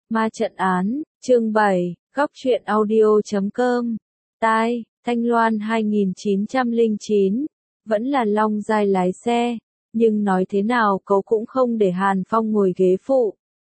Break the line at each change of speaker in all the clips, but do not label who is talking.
Ma trận án, chương 7, góc truyện audio.com. Tai, Thanh Loan 2909, vẫn là Long Giai lái xe, nhưng nói thế nào cậu cũng không để Hàn Phong ngồi ghế phụ.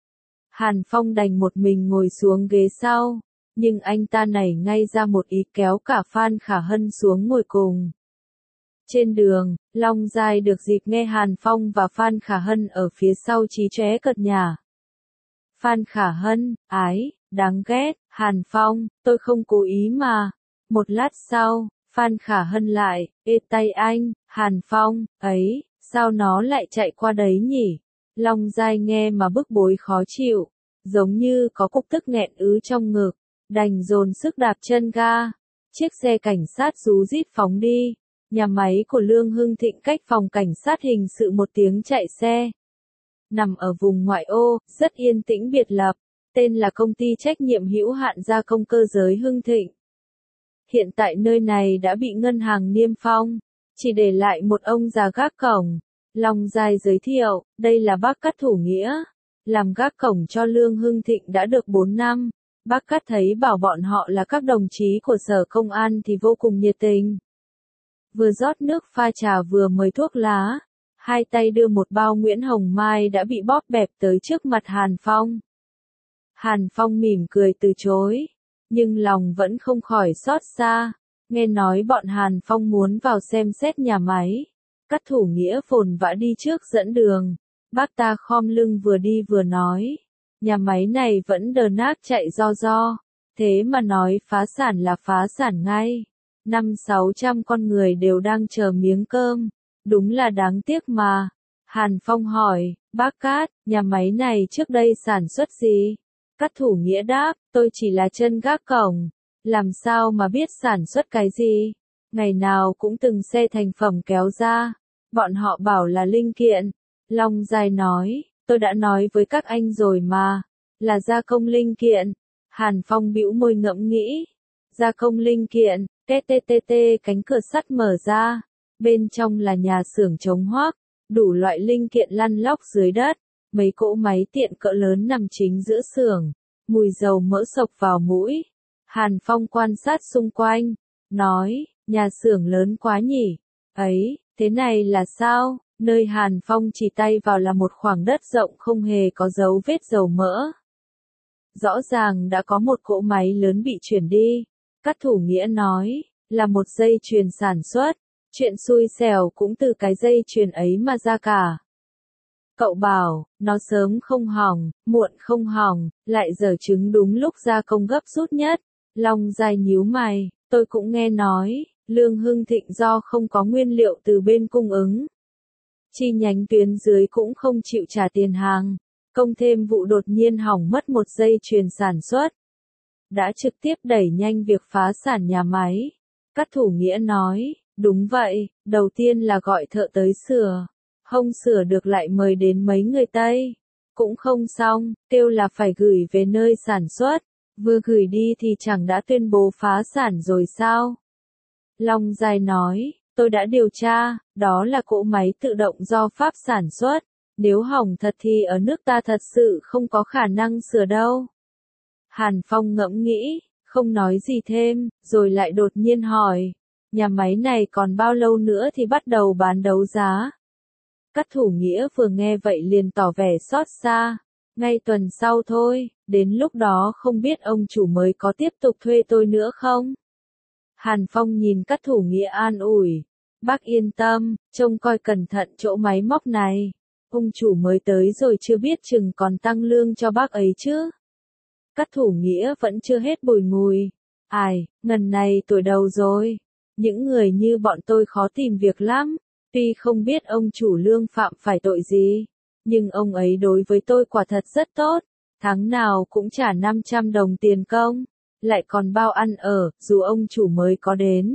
Hàn Phong đành một mình ngồi xuống ghế sau, nhưng anh ta nảy ngay ra một ý kéo cả Phan Khả Hân xuống ngồi cùng. Trên đường, Long Giai được dịp nghe Hàn Phong và Phan Khả Hân ở phía sau chí chóe cợt nhả. Phan Khả Hân, ái, đáng ghét, Hàn Phong, tôi không cố ý mà. Một lát sau, Phan Khả Hân lại, ê tay anh, Hàn Phong, ấy, sao nó lại chạy qua đấy nhỉ? Long Giai nghe mà bức bối khó chịu, giống như có cục tức nghẹn ứ trong ngực, đành dồn sức đạp chân ga. Chiếc xe cảnh sát rú rít phóng đi. Nhà máy của Lương Hưng Thịnh cách phòng cảnh sát hình sự một tiếng chạy xe. Nằm ở vùng ngoại ô, rất yên tĩnh biệt lập, tên là công ty trách nhiệm hữu hạn gia công cơ giới Hưng Thịnh. Hiện tại nơi này đã bị ngân hàng niêm phong, chỉ để lại một ông già gác cổng. Long Giai giới thiệu, đây là bác Cát Thủ Nghĩa, làm gác cổng cho Lương Hưng Thịnh đã được 4 năm. Bác Cát thấy bảo bọn họ là các đồng chí của sở công an thì vô cùng nhiệt tình. Vừa rót nước pha trà vừa mời thuốc lá, hai tay đưa một bao Nguyễn Hồng Mai đã bị bóp bẹp tới trước mặt Hàn Phong. Hàn Phong mỉm cười từ chối, nhưng lòng vẫn không khỏi xót xa, nghe nói bọn Hàn Phong muốn vào xem xét nhà máy. Cát Thủ Nghĩa vồn vã đi trước dẫn đường, bác ta khom lưng vừa đi vừa nói, nhà máy này vẫn đờ nát chạy do, thế mà nói phá sản là phá sản ngay. 500-600 con người đều đang chờ miếng cơm, đúng là đáng tiếc mà. Hàn Phong hỏi, bác Cát, nhà máy này trước đây sản xuất gì? Cát Thủ Nghĩa đáp, tôi chỉ là chân gác cổng, làm sao mà biết sản xuất cái gì? Ngày nào cũng từng xe thành phẩm kéo ra, bọn họ bảo là linh kiện. Long Giai nói, tôi đã nói với các anh rồi mà, là gia công linh kiện. Hàn Phong bĩu môi ngẫm nghĩ, gia công linh kiện. TTTT cánh cửa sắt mở ra, bên trong là nhà xưởng chống hoác, đủ loại linh kiện lăn lóc dưới đất, mấy cỗ máy tiện cỡ lớn nằm chính giữa xưởng, mùi dầu mỡ sộc vào mũi. Hàn Phong quan sát xung quanh, nói, nhà xưởng lớn quá nhỉ, ấy, thế này là sao? Nơi Hàn Phong chỉ tay vào là một khoảng đất rộng không hề có dấu vết dầu mỡ. Rõ ràng đã có một cỗ máy lớn bị chuyển đi. Cát Thủ Nghĩa nói, là một dây chuyền sản xuất, chuyện xui xẻo cũng từ cái dây chuyền ấy mà ra cả. Cậu bảo, nó sớm không hỏng, muộn không hỏng, lại dở trứng đúng lúc gia công gấp rút nhất. Long Giai nhíu mày, tôi cũng nghe nói, Lương Hưng Thịnh do không có nguyên liệu từ bên cung ứng. Chi nhánh tuyến dưới cũng không chịu trả tiền hàng, công thêm vụ đột nhiên hỏng mất một dây chuyền sản xuất. Đã trực tiếp đẩy nhanh việc phá sản nhà máy. Cát Thủ Nghĩa nói, đúng vậy, đầu tiên là gọi thợ tới sửa, không sửa được lại mời đến mấy người Tây. Cũng không xong, kêu là phải gửi về nơi sản xuất, vừa gửi đi thì chẳng đã tuyên bố phá sản rồi sao? Long Giai nói, tôi đã điều tra, đó là cỗ máy tự động do Pháp sản xuất, nếu hỏng thật thì ở nước ta thật sự không có khả năng sửa đâu. Hàn Phong ngẫm nghĩ, không nói gì thêm, rồi lại đột nhiên hỏi, nhà máy này còn bao lâu nữa thì bắt đầu bán đấu giá? Cát Thủ Nghĩa vừa nghe vậy liền tỏ vẻ xót xa, ngay tuần sau thôi, đến lúc đó không biết ông chủ mới có tiếp tục thuê tôi nữa không? Hàn Phong nhìn Cát Thủ Nghĩa an ủi, bác yên tâm, trông coi cẩn thận chỗ máy móc này, ông chủ mới tới rồi chưa biết chừng còn tăng lương cho bác ấy chứ. Cát Thủ Nghĩa vẫn chưa hết bùi ngùi. Ai, ngần này tuổi đầu rồi. Những người như bọn tôi khó tìm việc lắm. Tuy không biết ông chủ Lương phạm phải tội gì, nhưng ông ấy đối với tôi quả thật rất tốt. Tháng nào cũng trả 500 đồng tiền công, lại còn bao ăn ở, dù ông chủ mới có đến.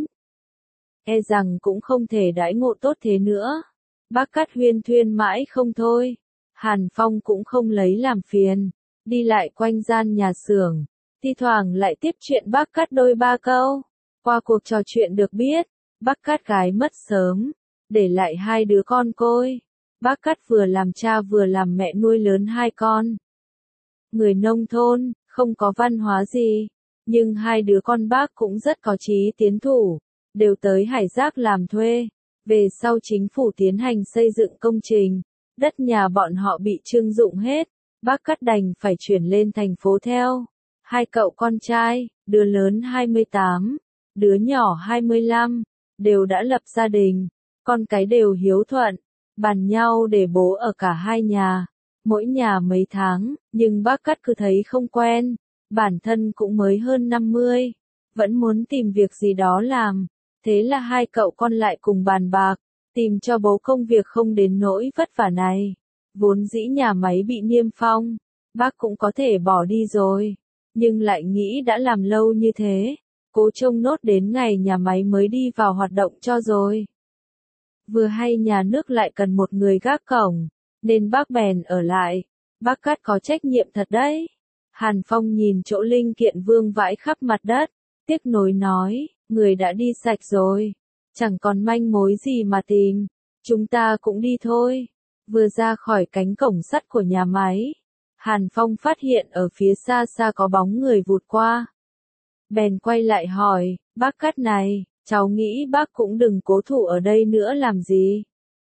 E rằng cũng không thể đãi ngộ tốt thế nữa. Bác Cát huyên thuyên mãi không thôi. Hàn Phong cũng không lấy làm phiền. Đi lại quanh gian nhà xưởng, thi thoảng lại tiếp chuyện bác Cát đôi ba câu. Qua cuộc trò chuyện được biết, bác Cát gái mất sớm, để lại hai đứa con côi. Bác Cát vừa làm cha vừa làm mẹ nuôi lớn hai con. người nông thôn, không có văn hóa gì. Nhưng hai đứa con bác cũng rất có chí tiến thủ, đều tới Hải Giác làm thuê. Về sau chính phủ tiến hành xây dựng công trình, đất nhà bọn họ bị trưng dụng hết, bác Cát đành phải chuyển lên thành phố theo. Hai cậu con trai, đứa lớn 28, đứa nhỏ 25, đều đã lập gia đình, con cái đều hiếu thuận, bàn nhau để bố ở cả hai nhà, mỗi nhà mấy tháng, nhưng bác Cát cứ thấy không quen, bản thân cũng mới hơn 50, vẫn muốn tìm việc gì đó làm, thế là hai cậu con lại cùng bàn bạc, tìm cho bố công việc không đến nỗi vất vả này. Vốn dĩ nhà máy bị niêm phong, bác cũng có thể bỏ đi rồi, nhưng lại nghĩ đã làm lâu như thế, cố trông nốt đến ngày nhà máy mới đi vào hoạt động cho rồi. Vừa hay nhà nước lại cần một người gác cổng, nên bác bèn ở lại. Bác Cát có trách nhiệm thật đấy. Hàn Phong nhìn chỗ linh kiện vương vãi khắp mặt đất, tiếc nối nói, người đã đi sạch rồi, chẳng còn manh mối gì mà tìm, chúng ta cũng đi thôi. Vừa ra khỏi cánh cổng sắt của nhà máy, Hàn Phong phát hiện ở phía xa xa có bóng người vụt qua. Bèn quay lại hỏi, bác Cát này, cháu nghĩ bác cũng đừng cố thủ ở đây nữa làm gì.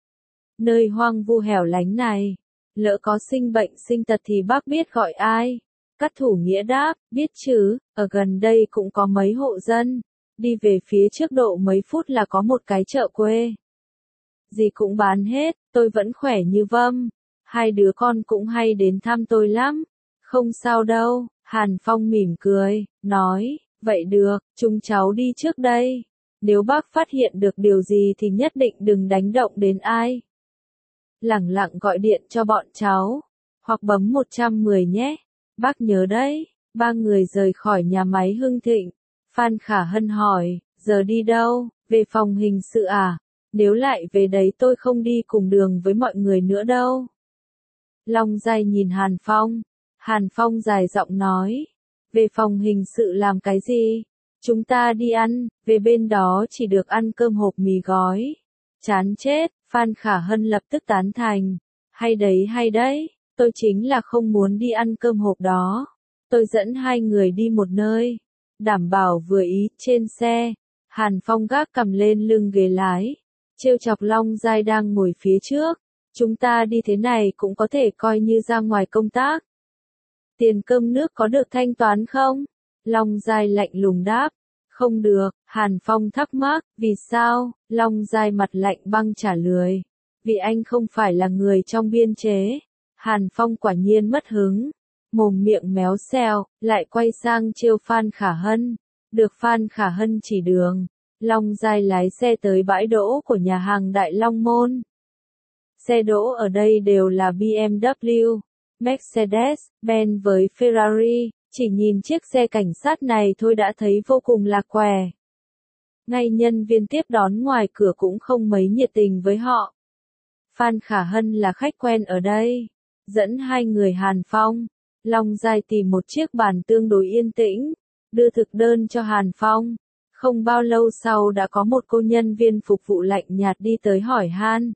Nơi hoang vu hẻo lánh này, lỡ có sinh bệnh sinh tật thì bác biết gọi ai? Cát Thủ Nghĩa đáp, biết chứ, ở gần đây cũng có mấy hộ dân, đi về phía trước độ mấy phút là có một cái chợ quê. Gì cũng bán hết, tôi vẫn khỏe như vâm, hai đứa con cũng hay đến thăm tôi lắm, không sao đâu. Hàn Phong mỉm cười, nói, vậy được, chúng cháu đi trước đây, nếu bác phát hiện được điều gì thì nhất định đừng đánh động đến ai. Lẳng lặng gọi điện cho bọn cháu, hoặc bấm 110 nhé, bác nhớ đấy. Ba người rời khỏi nhà máy Hưng Thịnh. Phan Khả Hân hỏi, giờ đi đâu, về phòng hình sự à? Nếu lại về đấy tôi không đi cùng đường với mọi người nữa đâu. Long Giai nhìn Hàn Phong. Hàn Phong dài giọng nói, về phòng hình sự làm cái gì? Chúng ta đi ăn, về bên đó chỉ được ăn cơm hộp mì gói. Chán chết, Phan Khả Hân lập tức tán thành. Hay đấy, tôi chính là không muốn đi ăn cơm hộp đó. Tôi dẫn hai người đi một nơi, đảm bảo vừa ý. Trên xe, Hàn Phong gác cầm lên lưng ghế lái, trêu chọc Long Giai đang ngồi phía trước. Chúng ta đi thế này cũng có thể coi như ra ngoài công tác. Tiền cơm nước có được thanh toán không? Long Giai lạnh lùng đáp. Không được, Hàn Phong thắc mắc, vì sao? Long Giai mặt lạnh băng trả lời. Vì anh không phải là người trong biên chế. Hàn Phong quả nhiên mất hứng, mồm miệng méo xèo, lại quay sang trêu Phan Khả Hân. Được Phan Khả Hân chỉ đường, Long Giai lái xe tới bãi đỗ của nhà hàng Đại Long Môn. Xe đỗ ở đây đều là BMW, Mercedes, Benz với Ferrari, chỉ nhìn chiếc xe cảnh sát này thôi đã thấy vô cùng lạc quẻ. Ngay nhân viên tiếp đón ngoài cửa cũng không mấy nhiệt tình với họ. Phan Khả Hân là khách quen ở đây, dẫn hai người Hàn Phong. Long Giai tìm một chiếc bàn tương đối yên tĩnh, đưa thực đơn cho Hàn Phong. Không bao lâu sau đã có một cô nhân viên phục vụ lạnh nhạt đi tới hỏi han.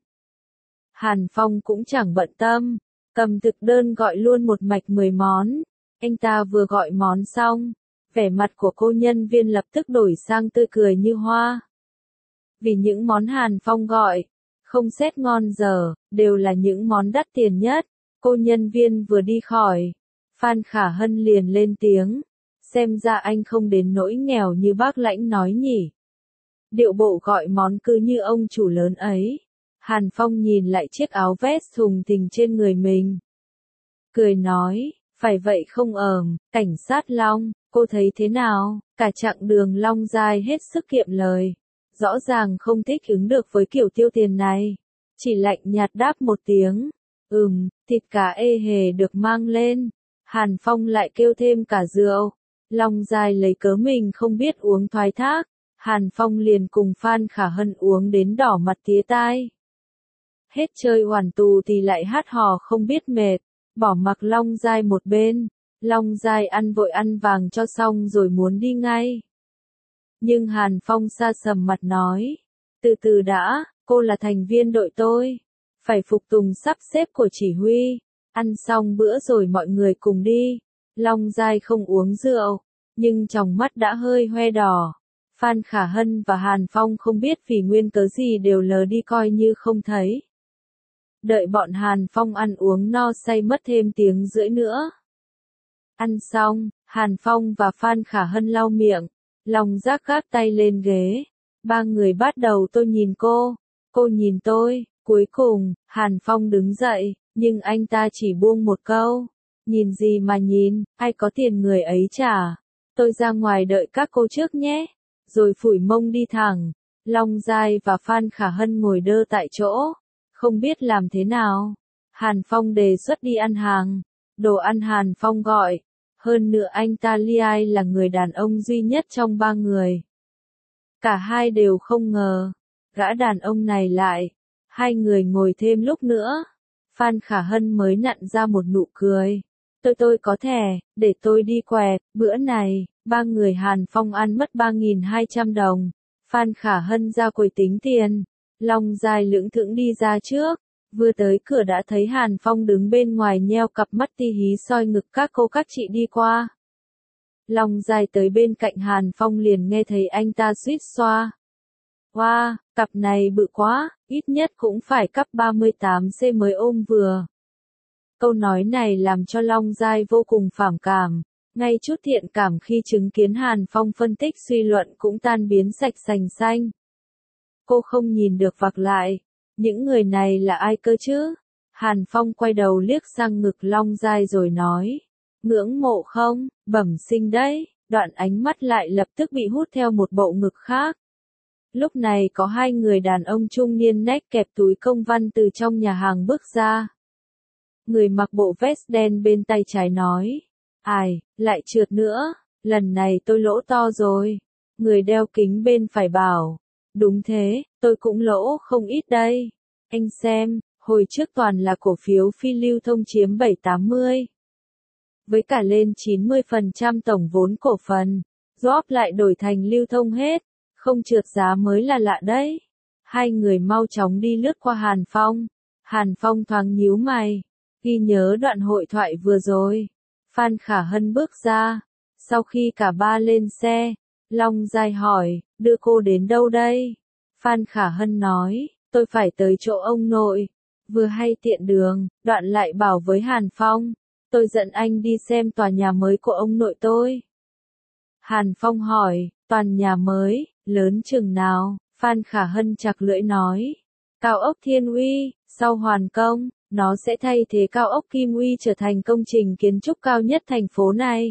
Hàn Phong cũng chẳng bận tâm, cầm thực đơn gọi luôn một mạch 10 món. Anh ta vừa gọi món xong, vẻ mặt của cô nhân viên lập tức đổi sang tươi cười như hoa. Vì những món Hàn Phong gọi, không xét ngon dở, đều là những món đắt tiền nhất. Cô nhân viên vừa đi khỏi, Phan Khả Hân liền lên tiếng. Xem ra anh không đến nỗi nghèo như bác Lãnh nói nhỉ. Điệu bộ gọi món cứ như ông chủ lớn ấy. Hàn Phong nhìn lại chiếc áo vest thùng thình trên người mình, cười nói, phải vậy không cảnh sát Long, cô thấy thế nào? Cả chặng đường Long Giai hết sức kiệm lời, rõ ràng không thích ứng được với kiểu tiêu tiền này, chỉ lạnh nhạt đáp một tiếng, thịt cá ê hề được mang lên. Hàn Phong lại kêu thêm cả rượu. Long Giai lấy cớ mình không biết uống thoái thác, Hàn Phong liền cùng Phan Khả Hân uống đến đỏ mặt tía tai. Hết chơi hoàn tù thì lại hát hò không biết mệt, bỏ mặc Long Giai một bên. Long Giai ăn vội ăn vàng cho xong rồi muốn đi ngay. Nhưng Hàn Phong sa sầm mặt nói, từ từ đã, cô là thành viên đội tôi, phải phục tùng sắp xếp của chỉ huy, Ăn xong bữa rồi mọi người cùng đi. Long Giai không uống rượu, nhưng trong mắt đã hơi hoe đỏ. Phan Khả Hân và Hàn Phong không biết vì nguyên cớ gì đều lờ đi coi như không thấy. Đợi bọn Hàn Phong ăn uống no say mất thêm tiếng rưỡi nữa. Ăn xong, Hàn Phong và Phan Khả Hân lau miệng, Long Giác gác tay lên ghế. Ba người bắt đầu tôi nhìn cô nhìn tôi, cuối cùng, Hàn Phong đứng dậy, nhưng anh ta chỉ buông một câu. Nhìn gì mà nhìn, ai có tiền người ấy trả. Tôi ra ngoài đợi các cô trước nhé. Rồi phủi mông đi thẳng. Long Giai và Phan Khả Hân ngồi đơ tại chỗ, không biết làm thế nào. Hàn Phong đề xuất đi ăn hàng. Đồ ăn Hàn Phong gọi. Hơn nữa anh ta Li là người đàn ông duy nhất trong ba người. Cả hai đều không ngờ. Gã đàn ông này lại. Hai người ngồi thêm lúc nữa. Phan Khả Hân mới nặn ra một nụ cười. Tôi có thẻ, để tôi đi quẹt. Bữa này, ba người Hàn Phong ăn mất 3.200 đồng. Phan Khả Hân ra quầy tính tiền. Long Giai lững thững đi ra trước. Vừa tới cửa đã thấy Hàn Phong đứng bên ngoài nheo cặp mắt ti hí soi ngực các cô các chị đi qua. Long Giai tới bên cạnh Hàn Phong liền nghe thấy anh ta suýt xoa. Wow, cặp này bự quá, ít nhất cũng phải cấp 38C mới ôm vừa. Câu nói này làm cho Long Giai vô cùng phản cảm. Ngay chút thiện cảm khi chứng kiến Hàn Phong phân tích suy luận cũng tan biến sạch sành xanh. Cô không nhìn được vặc lại. Những người này là ai cơ chứ? Hàn Phong quay đầu liếc sang ngực Long Giai rồi nói. Ngưỡng mộ không? Bẩm sinh đấy. Đoạn ánh mắt lại lập tức bị hút theo một bộ ngực khác. Lúc này có hai người đàn ông trung niên nách kẹp túi công văn từ trong nhà hàng bước ra. Người mặc bộ vest đen bên tay trái nói. Ai, lại trượt nữa, lần này tôi lỗ to rồi. Người đeo kính bên phải bảo. Đúng thế, tôi cũng lỗ không ít đây. Anh xem, hồi trước toàn là cổ phiếu phi lưu thông chiếm 7-80. Với cả lên 90% tổng vốn cổ phần, Job lại đổi thành lưu thông hết, không trượt giá mới là lạ đấy. Hai người mau chóng đi lướt qua Hàn Phong. Hàn Phong thoáng nhíu mày, ghi nhớ đoạn hội thoại vừa rồi. Phan Khả Hân bước ra. Sau khi cả ba lên xe, Long Giai hỏi, đưa cô đến đâu đây? Phan Khả Hân nói, tôi phải tới chỗ ông nội. Vừa hay tiện đường, đoạn lại bảo với Hàn Phong, tôi dẫn anh đi xem tòa nhà mới của ông nội tôi. Hàn Phong hỏi, tòa nhà mới, lớn chừng nào? Phan Khả Hân chặt lưỡi nói, cao ốc Thiên Uy, sau hoàn công, nó sẽ thay thế cao ốc Kim Uy trở thành công trình kiến trúc cao nhất thành phố này.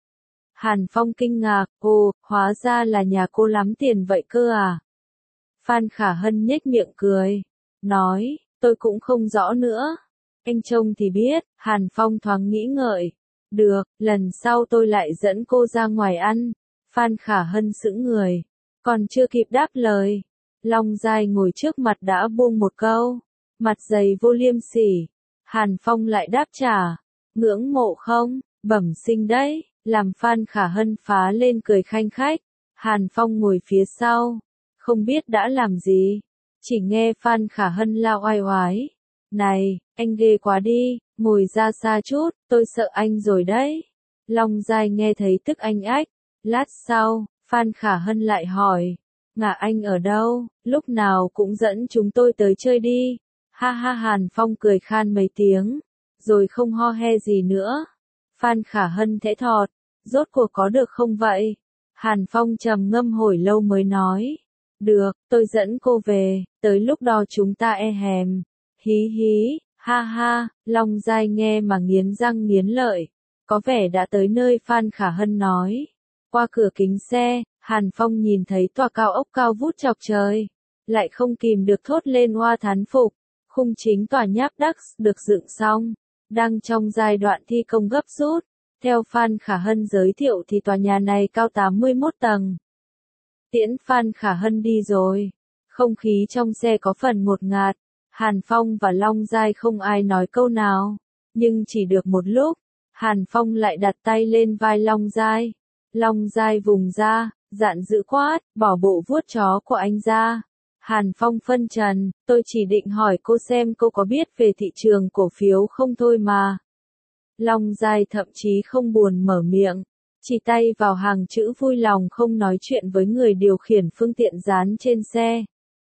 Hàn Phong kinh ngạc, ồ, hóa ra là nhà cô lắm tiền vậy cơ à? Phan Khả Hân nhếch miệng cười, nói, tôi cũng không rõ nữa. Anh trông thì biết. Hàn Phong thoáng nghĩ ngợi. Được, lần sau tôi lại dẫn cô ra ngoài ăn. Phan Khả Hân sững người. Còn chưa kịp đáp lời. Long Giai ngồi trước mặt đã buông một câu. Mặt dày vô liêm sỉ. Hàn Phong lại đáp trả. Ngưỡng mộ không? Bẩm sinh đấy. Làm Phan Khả Hân phá lên cười khanh khách. Hàn Phong ngồi phía sau. Không biết đã làm gì. Chỉ nghe Phan Khả Hân lao oai oái. Này, anh ghê quá đi, ngồi ra xa chút, tôi sợ anh rồi đấy. Long Giai nghe thấy tức anh ách. Lát sau, Phan Khả Hân lại hỏi. Ngả anh ở đâu, lúc nào cũng dẫn chúng tôi tới chơi đi. Ha ha. Hàn Phong cười khan mấy tiếng, rồi không ho he gì nữa. Phan Khả Hân thẽ thọt. Rốt cuộc có được không vậy? Hàn Phong trầm ngâm hồi lâu mới nói. Được, tôi dẫn cô về, tới lúc đó chúng ta hèm. Hí hí, ha ha. Long Giai nghe mà nghiến răng nghiến lợi. Có vẻ đã tới nơi Phan Khả Hân nói. Qua cửa kính xe, Hàn Phong nhìn thấy tòa cao ốc cao vút chọc trời. Lại không kìm được thốt lên oa thán phục. Khung chính tòa nháp đắc được dựng xong. Đang trong giai đoạn thi công gấp rút. Theo Phan Khả Hân giới thiệu thì tòa nhà này cao 81 tầng. Tiễn Phan Khả Hân đi rồi. Không khí trong xe có phần ngột ngạt. Hàn Phong và Long Giai không ai nói câu nào. Nhưng chỉ được một lúc, Hàn Phong lại đặt tay lên vai Long Giai. Long Giai vùng ra, dạn dữ quát, bỏ bộ vuốt chó của anh ra. Hàn Phong phân trần, tôi chỉ định hỏi cô xem cô có biết về thị trường cổ phiếu không thôi mà. Long Giai thậm chí không buồn mở miệng, chỉ tay vào hàng chữ vui lòng không nói chuyện với người điều khiển phương tiện dán trên xe.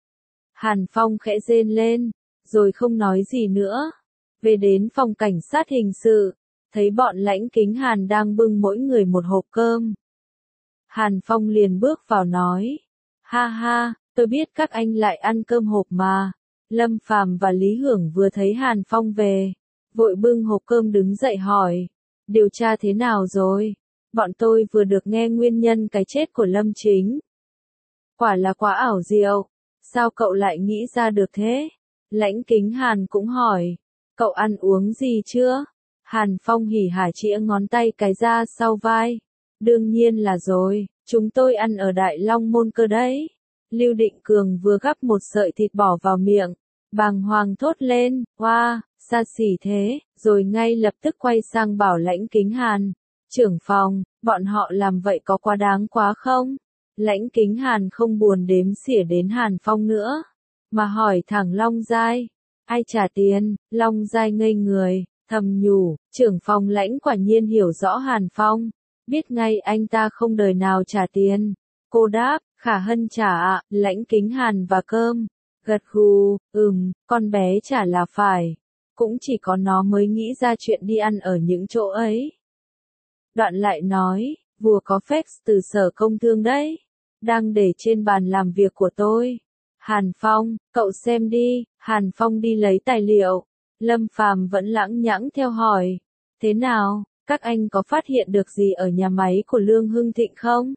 Hàn Phong khẽ rên lên, rồi không nói gì nữa. Về đến phòng cảnh sát hình sự, thấy bọn Lãnh Kính Hàn đang bưng mỗi người một hộp cơm. Hàn Phong liền bước vào nói, ha ha, tôi biết các anh lại ăn cơm hộp mà. Lâm Phàm và Lý Hưởng vừa thấy Hàn Phong về, vội bưng hộp cơm đứng dậy hỏi, điều tra thế nào rồi? Bọn tôi vừa được nghe nguyên nhân cái chết của Lâm Chính. Quả là quá ảo diệu, sao cậu lại nghĩ ra được thế? Lãnh Kính Hàn cũng hỏi, cậu ăn uống gì chưa? Hàn Phong hỉ hả chĩa ngón tay cái ra sau vai. Đương nhiên là rồi, chúng tôi ăn ở Đại Long Môn cơ đấy. Lưu Định Cường vừa gắp một sợi thịt bỏ vào miệng, bàng hoàng thốt lên, wow, xa xỉ thế, rồi ngay lập tức quay sang bảo Lãnh Kính Hàn, trưởng phòng, bọn họ làm vậy có quá đáng quá không? Lãnh Kính Hàn không buồn đếm xỉa đến Hàn Phong nữa, mà hỏi thẳng Long Giai, ai trả tiền? Long Giai ngây người, thầm nhủ, trưởng phòng Lãnh quả nhiên hiểu rõ Hàn Phong, biết ngay anh ta không đời nào trả tiền. Cô đáp, Khả Hân trả ạ, Lãnh Kính Hàn và cơm. Gật gù, con bé trả là phải. Cũng chỉ có nó mới nghĩ ra chuyện đi ăn ở những chỗ ấy. Đoạn lại nói, vừa có fax từ Sở Công Thương đấy. Đang để trên bàn làm việc của tôi. Hàn Phong, cậu xem đi. Hàn Phong đi lấy tài liệu. Lâm Phàm vẫn lãng nhãng theo hỏi. Thế nào, các anh có phát hiện được gì ở nhà máy của Lương Hưng Thịnh không?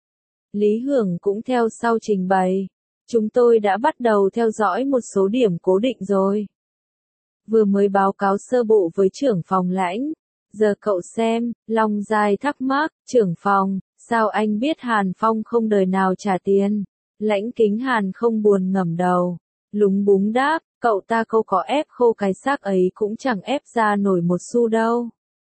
Lý Hưởng cũng theo sau trình bày. Chúng tôi đã bắt đầu theo dõi một số điểm cố định rồi. Vừa mới báo cáo sơ bộ với trưởng phòng Lãnh. Giờ cậu xem, Long Giai thắc mắc, trưởng phòng, sao anh biết Hàn Phong không đời nào trả tiền? Lãnh Kính Hàn không buồn ngẩng đầu, lúng búng đáp, cậu ta câu có ép khô cái xác ấy cũng chẳng ép ra nổi một xu đâu.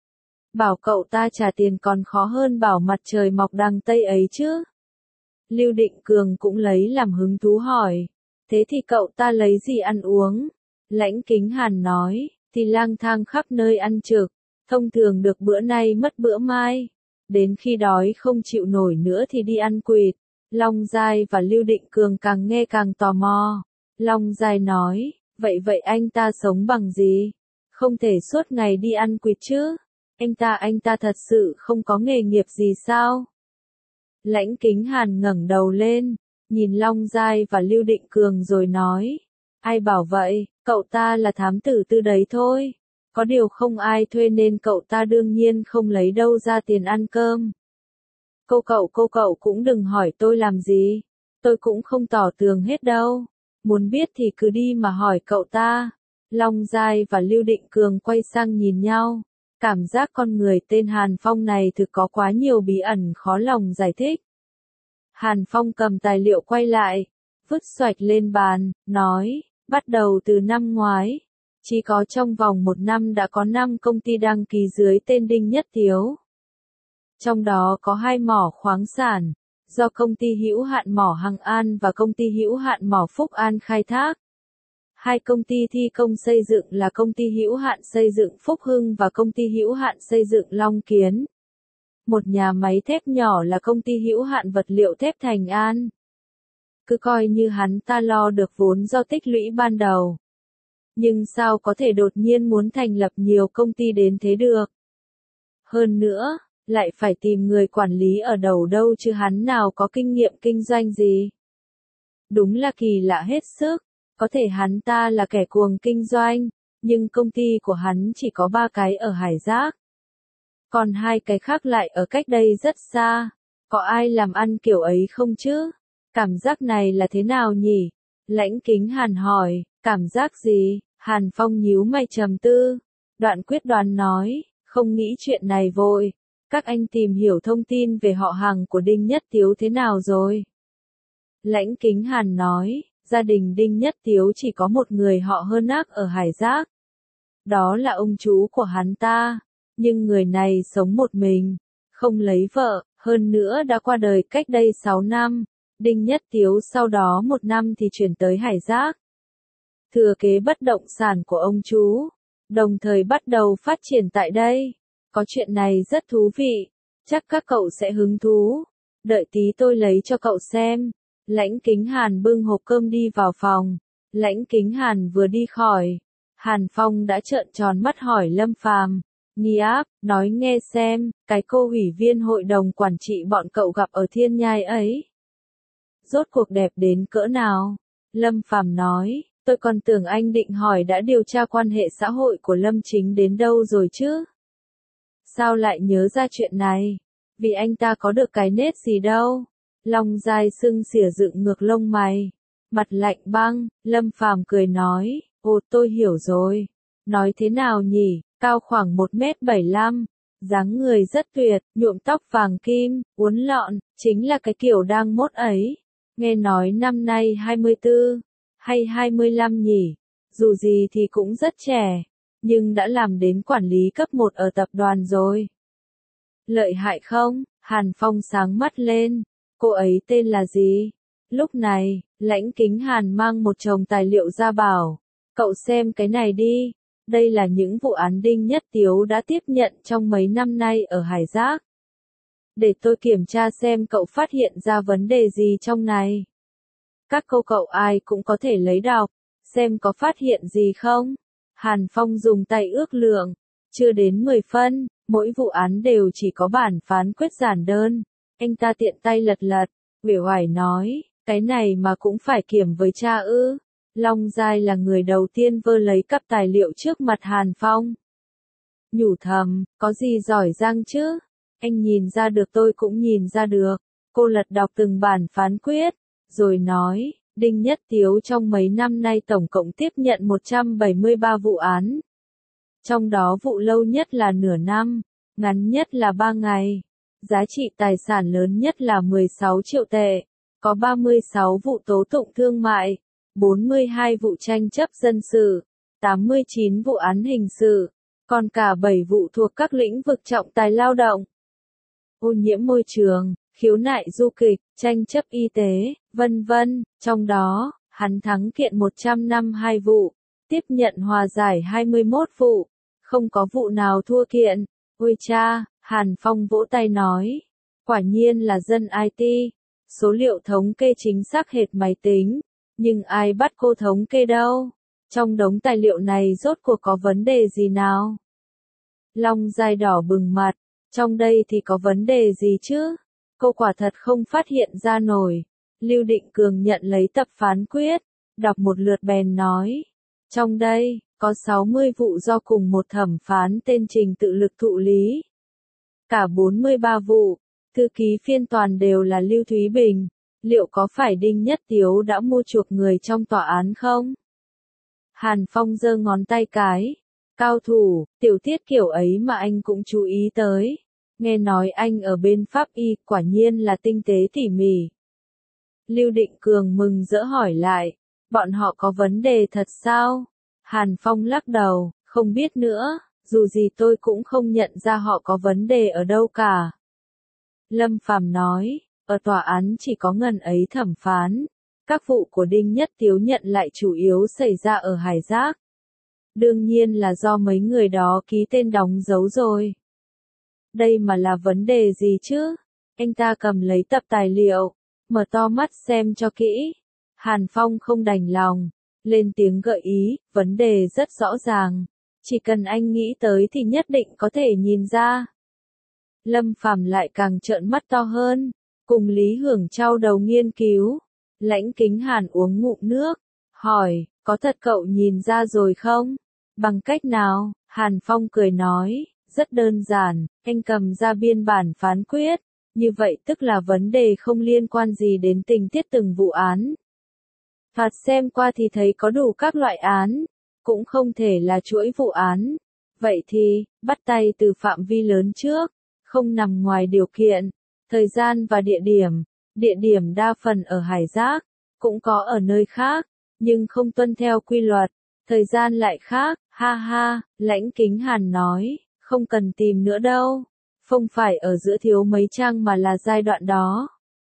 Bảo cậu ta trả tiền còn khó hơn bảo mặt trời mọc đằng Tây ấy chứ. Lưu Định Cường cũng lấy làm hứng thú hỏi, thế thì cậu ta lấy gì ăn uống? Lãnh Kính Hàn nói, thì lang thang khắp nơi ăn trực, thông thường được bữa nay mất bữa mai, đến khi đói không chịu nổi nữa thì đi ăn quỵt. Long Giai và Lưu Định Cường càng nghe càng tò mò. Long Giai nói, vậy anh ta sống bằng gì? Không thể suốt ngày đi ăn quỵt chứ? Anh ta thật sự không có nghề nghiệp gì sao? Lãnh Kính Hàn ngẩng đầu lên, nhìn Long Giai và Lưu Định Cường rồi nói, ai bảo vậy, cậu ta là thám tử tư đấy thôi. Có điều không ai thuê nên cậu ta đương nhiên không lấy đâu ra tiền ăn cơm. Cô cậu cũng đừng hỏi tôi làm gì. Tôi cũng không tỏ tường hết đâu. Muốn biết thì cứ đi mà hỏi cậu ta. Long Giai và Lưu Định Cường quay sang nhìn nhau. Cảm giác con người tên Hàn Phong này thực có quá nhiều bí ẩn khó lòng giải thích. Hàn Phong cầm tài liệu quay lại, vứt xoạch lên bàn, nói, bắt đầu từ năm ngoái. Chỉ có trong vòng 1 năm đã có 5 công ty đăng ký dưới tên Đinh Nhất Tiếu. Trong đó có 2 mỏ khoáng sản, do công ty hữu hạn mỏ Hằng An và công ty hữu hạn mỏ Phúc An khai thác. 2 công ty thi công xây dựng là công ty hữu hạn xây dựng Phúc Hưng và công ty hữu hạn xây dựng Long Kiến. Một nhà máy thép nhỏ là công ty hữu hạn vật liệu thép Thành An. Cứ coi như hắn ta lo được vốn do tích lũy ban đầu. Nhưng sao có thể đột nhiên muốn thành lập nhiều công ty đến thế được? Hơn nữa, lại phải tìm người quản lý ở đầu đâu chứ hắn nào có kinh nghiệm kinh doanh gì. Đúng là kỳ lạ hết sức, có thể hắn ta là kẻ cuồng kinh doanh, nhưng công ty của hắn chỉ có 3 cái ở Hải Giác. Còn 2 cái khác lại ở cách đây rất xa, có ai làm ăn kiểu ấy không chứ? Cảm giác này là thế nào nhỉ? Lãnh Kính Hàn hỏi, cảm giác gì? Hàn Phong nhíu mày trầm tư, đoạn quyết đoán nói, không nghĩ chuyện này vội. Các anh tìm hiểu thông tin về họ hàng của Đinh Nhất Tiếu thế nào rồi? Lãnh Kính Hàn nói, gia đình Đinh Nhất Tiếu chỉ có một người họ Hơn Ác ở Hải Giác. Đó là ông chú của hắn ta, nhưng người này sống một mình, không lấy vợ, hơn nữa đã qua đời cách đây 6 năm. Đinh Nhất Tiếu sau đó 1 năm thì chuyển tới Hải Giác. Thừa kế bất động sản của ông chú, đồng thời bắt đầu phát triển tại đây. Có chuyện này rất thú vị, chắc các cậu sẽ hứng thú. Đợi tí tôi lấy cho cậu xem. Lãnh Kính Hàn bưng hộp cơm đi vào phòng. Lãnh Kính Hàn vừa đi khỏi, Hàn Phong đã trợn tròn mắt hỏi Lâm Phàm, Nhi áp, nói nghe xem, cái cô ủy viên hội đồng quản trị bọn cậu gặp ở Thiên Nhai ấy. Rốt cuộc đẹp đến cỡ nào? Lâm Phàm nói, tôi còn tưởng anh định hỏi đã điều tra quan hệ xã hội của Lâm Chính đến đâu rồi chứ? Sao lại nhớ ra chuyện này? Vì anh ta có được cái nết gì đâu. Long Giai sưng xỉa dựng ngược lông mày. Mặt lạnh băng, Lâm Phàm cười nói, ồ tôi hiểu rồi. Nói thế nào nhỉ, cao khoảng 1m75, dáng người rất tuyệt, nhuộm tóc vàng kim, uốn lọn, chính là cái kiểu đang mốt ấy. Nghe nói năm nay 24, hay 25 nhỉ, dù gì thì cũng rất trẻ, nhưng đã làm đến quản lý cấp 1 ở tập đoàn rồi. Lợi hại không? Hàn Phong sáng mắt lên, cô ấy tên là gì? Lúc này, Lãnh Kính Hàn mang một chồng tài liệu ra bảo, cậu xem cái này đi, đây là những vụ án Đinh Nhất Tiếu đã tiếp nhận trong mấy năm nay ở Hải Giác. Để tôi kiểm tra xem cậu phát hiện ra vấn đề gì trong này. Các câu cậu ai cũng có thể lấy đọc, xem có phát hiện gì không. Hàn Phong dùng tay ước lượng, chưa đến 10 phân, mỗi vụ án đều chỉ có bản phán quyết giản đơn. Anh ta tiện tay lật lật, uể oải nói, cái này mà cũng phải kiểm với cha ư. Long Giai là người đầu tiên vơ lấy cặp tài liệu trước mặt Hàn Phong. Nhủ thầm, có gì giỏi giang chứ? Anh nhìn ra được tôi cũng nhìn ra được. Cô lật đọc từng bản phán quyết, rồi nói, Đinh Nhất Tiếu trong mấy năm nay tổng cộng tiếp nhận 173 vụ án. Trong đó vụ lâu nhất là nửa năm, ngắn nhất là 3 ngày. Giá trị tài sản lớn nhất là 16 triệu tệ. Có 36 vụ tố tụng thương mại, 42 vụ tranh chấp dân sự, 89 vụ án hình sự, còn cả 7 vụ thuộc các lĩnh vực trọng tài lao động, ô nhiễm môi trường, khiếu nại du kịch, tranh chấp y tế, vân vân. Trong đó, hắn thắng kiện 152 vụ, tiếp nhận hòa giải 21 vụ, không có vụ nào thua kiện. Ôi cha, Hàn Phong vỗ tay nói, quả nhiên là dân IT, số liệu thống kê chính xác hệt máy tính, nhưng ai bắt cô thống kê đâu? Trong đống tài liệu này rốt cuộc có vấn đề gì nào? Long Giai đỏ bừng mặt, trong đây thì có vấn đề gì chứ? Cô quả thật không phát hiện ra nổi. Lưu Định Cường nhận lấy tập phán quyết, đọc một lượt bèn nói. Trong đây, có 60 vụ do cùng một thẩm phán tên Trình tự lực thụ lý. Cả 43 vụ, thư ký phiên toàn đều là Lưu Thúy Bình. Liệu có phải Đinh Nhất Tiếu đã mua chuộc người trong tòa án không? Hàn Phong giơ ngón tay cái. Cao thủ, tiểu tiết kiểu ấy mà anh cũng chú ý tới. Nghe nói anh ở bên pháp y, quả nhiên là tinh tế tỉ mỉ. Lưu Định Cường mừng rỡ hỏi lại, bọn họ có vấn đề thật sao? Hàn Phong lắc đầu, không biết nữa, dù gì tôi cũng không nhận ra họ có vấn đề ở đâu cả. Lâm Phàm nói, ở tòa án chỉ có ngần ấy thẩm phán, các vụ của Đinh Nhất Tiếu nhận lại chủ yếu xảy ra ở Hải Giác. Đương nhiên là do mấy người đó ký tên đóng dấu rồi. Đây mà là vấn đề gì chứ? Anh ta cầm lấy tập tài liệu, mở to mắt xem cho kỹ. Hàn Phong không đành lòng, lên tiếng gợi ý, vấn đề rất rõ ràng. Chỉ cần anh nghĩ tới thì nhất định có thể nhìn ra. Lâm Phàm lại càng trợn mắt to hơn, cùng Lý Hưởng trao đầu nghiên cứu. Lãnh Kính Hàn uống ngụm nước, hỏi, có thật cậu nhìn ra rồi không? Bằng cách nào? Hàn Phong cười nói, rất đơn giản, anh cầm ra biên bản phán quyết, như vậy tức là vấn đề không liên quan gì đến tình tiết từng vụ án. Thoạt xem qua thì thấy có đủ các loại án, cũng không thể là chuỗi vụ án. Vậy thì, bắt tay từ phạm vi lớn trước, không nằm ngoài điều kiện, thời gian và địa điểm đa phần ở Hải Giác, cũng có ở nơi khác, nhưng không tuân theo quy luật, thời gian lại khác, ha ha, Lãnh Kính Hàn nói, không cần tìm nữa đâu, không phải ở giữa thiếu mấy trang mà là giai đoạn đó.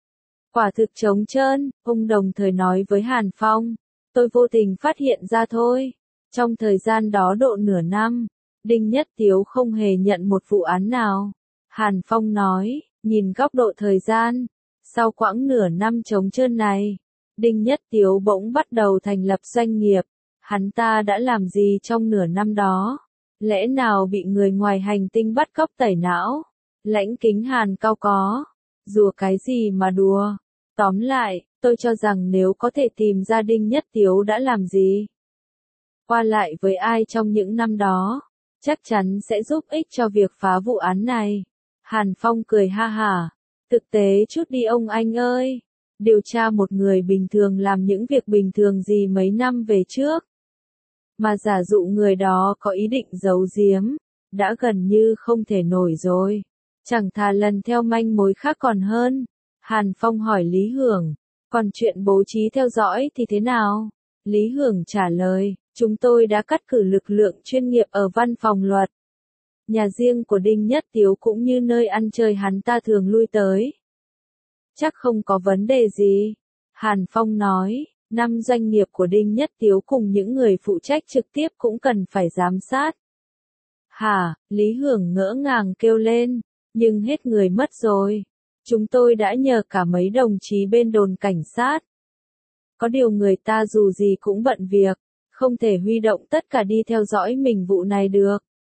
Quả thực trống trơn, ông đồng thời nói với Hàn Phong. Tôi vô tình phát hiện ra thôi. Trong thời gian đó độ nửa năm, Đinh Nhất Tiếu không hề nhận một vụ án nào. Hàn Phong nói, nhìn góc độ thời gian, sau quãng nửa năm trống trơn này, Đinh Nhất Tiếu bỗng bắt đầu thành lập doanh nghiệp. Hắn ta đã làm gì trong nửa năm đó? Lẽ nào bị người ngoài hành tinh bắt cóc tẩy não? Lãnh Kính Hàn cao có. Đùa cái gì mà đùa? Tóm lại, tôi cho rằng nếu có thể tìm ra Đinh Nhất Tiếu đã làm gì, qua lại với ai trong những năm đó, chắc chắn sẽ giúp ích cho việc phá vụ án này. Hàn Phong cười ha hả. Thực tế chút đi ông anh ơi. Điều tra một người bình thường làm những việc bình thường gì mấy năm về trước, mà giả dụ người đó có ý định giấu giếm, đã gần như không thể nổi rồi. Chẳng thà lần theo manh mối khác còn hơn. Hàn Phong hỏi Lý Hưởng, còn chuyện bố trí theo dõi thì thế nào? Lý Hưởng trả lời, chúng tôi đã cắt cử lực lượng chuyên nghiệp ở văn phòng luật. Nhà riêng của Đinh Nhất Tiếu cũng như nơi ăn chơi hắn ta thường lui tới. Chắc không có vấn đề gì. Hàn Phong nói, 5 doanh nghiệp của Đinh Nhất Tiếu cùng những người phụ trách trực tiếp cũng cần phải giám sát. Hả, Lý Hưởng ngỡ ngàng kêu lên, nhưng hết người mất rồi. Chúng tôi đã nhờ cả mấy đồng chí bên đồn cảnh sát. Có điều người ta dù gì cũng bận việc, không thể huy động tất cả đi theo dõi mình vụ này được.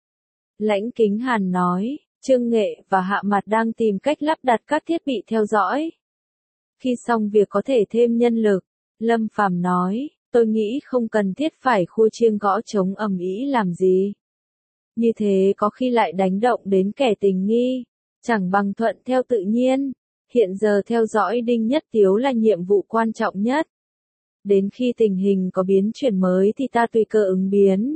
Lãnh Kính Hàn nói, Trương Nghệ và Hạ Mặt đang tìm cách lắp đặt các thiết bị theo dõi. Khi xong việc có thể thêm nhân lực. Lâm Phàm nói, tôi nghĩ không cần thiết phải khua chiêng gõ trống ầm ĩ làm gì. Như thế có khi lại đánh động đến kẻ tình nghi, chẳng bằng thuận theo tự nhiên. Hiện giờ theo dõi Đinh Nhất Tiếu là nhiệm vụ quan trọng nhất. Đến khi tình hình có biến chuyển mới thì ta tùy cơ ứng biến.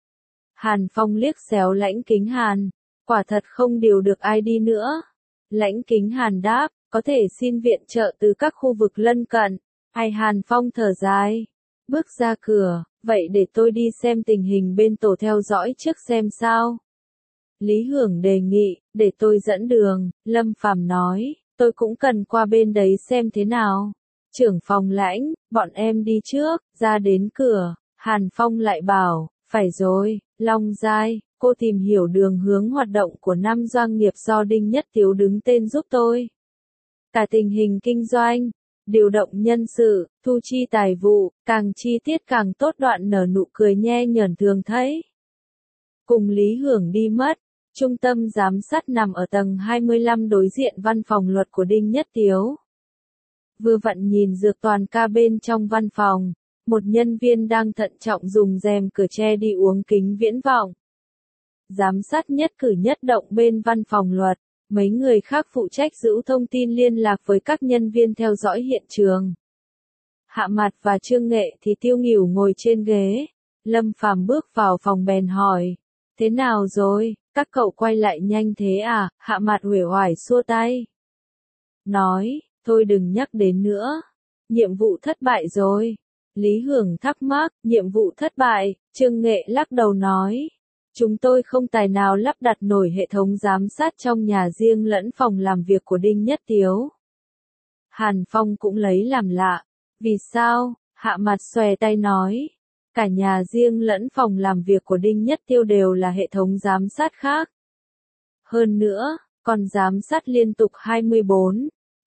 Hàn Phong liếc xéo Lãnh Kính Hàn, quả thật không điều được ai đi nữa. Lãnh Kính Hàn đáp, có thể xin viện trợ từ các khu vực lân cận. Hay Hàn Phong thở dài, bước ra cửa, vậy để tôi đi xem tình hình bên tổ theo dõi trước xem sao. Lý Hưởng đề nghị, để tôi dẫn đường. Lâm Phàm nói, tôi cũng cần qua bên đấy xem thế nào. Trưởng phòng Lãnh, bọn em đi trước. Ra đến cửa, Hàn Phong lại bảo, phải rồi, Long Giai, cô tìm hiểu đường hướng hoạt động của 5 doanh nghiệp do Đinh Nhất Tiếu đứng tên giúp tôi. Cả tình hình kinh doanh, điều động nhân sự, thu chi tài vụ, càng chi tiết càng tốt. Đoạn nở nụ cười nhe nhởn thường thấy. Cùng Lý Hưởng đi mất, trung tâm giám sát nằm ở tầng 25 đối diện văn phòng luật của Đinh Nhất Tiếu. Vừa vặn nhìn dược toàn ca bên trong văn phòng, một nhân viên đang thận trọng dùng rèm cửa che đi uống kính viễn vọng. Giám sát nhất cử nhất động bên văn phòng luật. Mấy người khác phụ trách giữ thông tin liên lạc với các nhân viên theo dõi hiện trường. Hạ Mặt và Trương Nghệ thì tiêu nghỉu ngồi trên ghế. Lâm Phàm bước vào phòng bèn hỏi, thế nào rồi, các cậu quay lại nhanh thế à? Hạ Mặt uể oải xua tay. Nói, thôi đừng nhắc đến nữa. Nhiệm vụ thất bại rồi. Lý Hưởng thắc mắc, nhiệm vụ thất bại. Trương Nghệ lắc đầu nói. Chúng tôi không tài nào lắp đặt nổi hệ thống giám sát trong nhà riêng lẫn phòng làm việc của Đinh Nhất Tiếu. Hàn Phong cũng lấy làm lạ. Vì sao? Hạ Mặt xòe tay nói. Cả nhà riêng lẫn phòng làm việc của Đinh Nhất Tiếu đều là hệ thống giám sát khác. Hơn nữa, còn giám sát liên tục 24.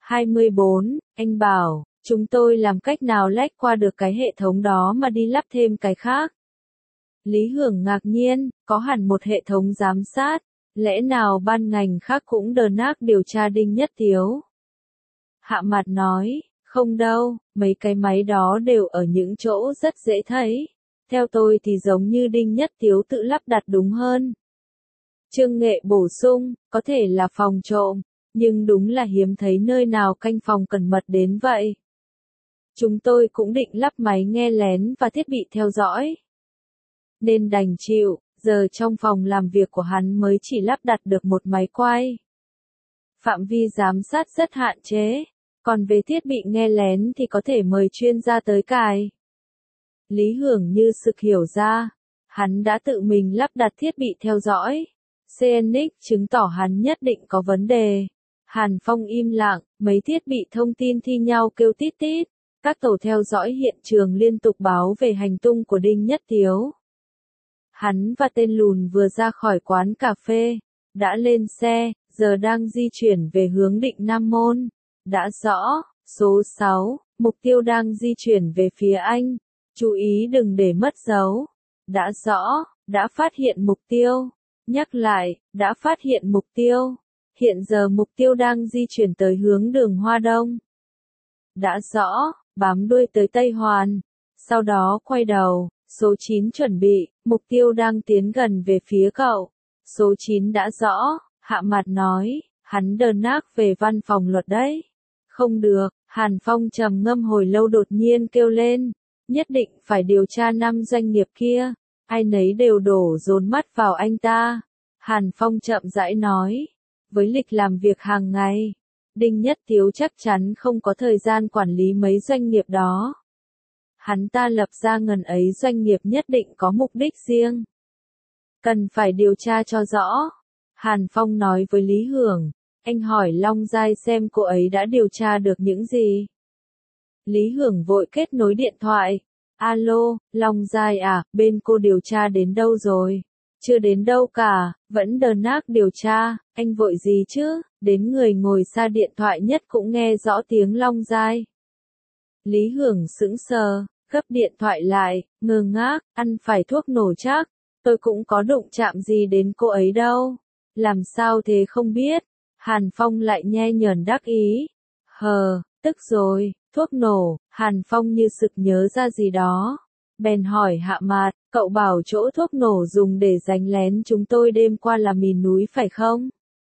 Anh bảo, chúng tôi làm cách nào lách qua được cái hệ thống đó mà đi lắp thêm cái khác. Lý Hưởng ngạc nhiên, có hẳn một hệ thống giám sát, lẽ nào ban ngành khác cũng đờ nác điều tra Đinh Nhất Tiếu? Hạ Mặt nói, không đâu, mấy cái máy đó đều ở những chỗ rất dễ thấy. Theo tôi thì giống như Đinh Nhất Tiếu tự lắp đặt đúng hơn. Trương Nghệ bổ sung, có thể là phòng trộm, nhưng đúng là hiếm thấy nơi nào canh phòng cẩn mật đến vậy. Chúng tôi cũng định lắp máy nghe lén và thiết bị theo dõi. Nên đành chịu, giờ trong phòng làm việc của hắn mới chỉ lắp đặt được một máy quay. Phạm vi giám sát rất hạn chế, còn về thiết bị nghe lén thì có thể mời chuyên gia tới cài. Lý Hưởng như sực hiểu ra, hắn đã tự mình lắp đặt thiết bị theo dõi. CNX chứng tỏ hắn nhất định có vấn đề. Hàn Phong im lặng, mấy thiết bị thông tin thi nhau kêu tít tít. Các tổ theo dõi hiện trường liên tục báo về hành tung của Đinh Nhất Tiếu. Hắn và tên lùn vừa ra khỏi quán cà phê, đã lên xe, giờ đang di chuyển về hướng Định Nam Môn. Đã rõ, số 6, mục tiêu đang di chuyển về phía anh. Chú ý đừng để mất dấu. Đã rõ, đã phát hiện mục tiêu. Nhắc lại, đã phát hiện mục tiêu. Hiện giờ mục tiêu đang di chuyển tới hướng đường Hoa Đông. Đã rõ, bám đuôi tới Tây Hoàn. Sau đó quay đầu, số 9 chuẩn bị, mục tiêu đang tiến gần về phía cậu. Số 9 đã rõ, Hạ Mặt nói, hắn đờ nác về văn phòng luật đấy. Không được, Hàn Phong trầm ngâm hồi lâu đột nhiên kêu lên, nhất định phải điều tra 5 doanh nghiệp kia. Ai nấy đều đổ dồn mắt vào anh ta. Hàn Phong chậm rãi nói, với lịch làm việc hàng ngày, Đinh Nhất Tiếu chắc chắn không có thời gian quản lý mấy doanh nghiệp đó. Hắn ta lập ra ngần ấy doanh nghiệp nhất định có mục đích riêng. Cần phải điều tra cho rõ. Hàn Phong nói với Lý Hưởng, anh hỏi Long Giai xem cô ấy đã điều tra được những gì. Lý Hưởng vội kết nối điện thoại. Alo, Long Giai à, bên cô điều tra đến đâu rồi? Chưa đến đâu cả, vẫn đờ nác điều tra, anh vội gì chứ, đến người ngồi xa điện thoại nhất cũng nghe rõ tiếng Long Giai. Lý Hưởng sững sờ, gấp điện thoại lại, ngơ ngác, ăn phải thuốc nổ chắc, tôi cũng có đụng chạm gì đến cô ấy đâu. Làm sao thế không biết? Hàn Phong lại nhe nhởn đắc ý. Tức rồi, thuốc nổ, Hàn Phong như sực nhớ ra gì đó. Bèn hỏi Hạ Mạt, cậu bảo chỗ thuốc nổ dùng để đánh lén chúng tôi đêm qua là miền núi phải không?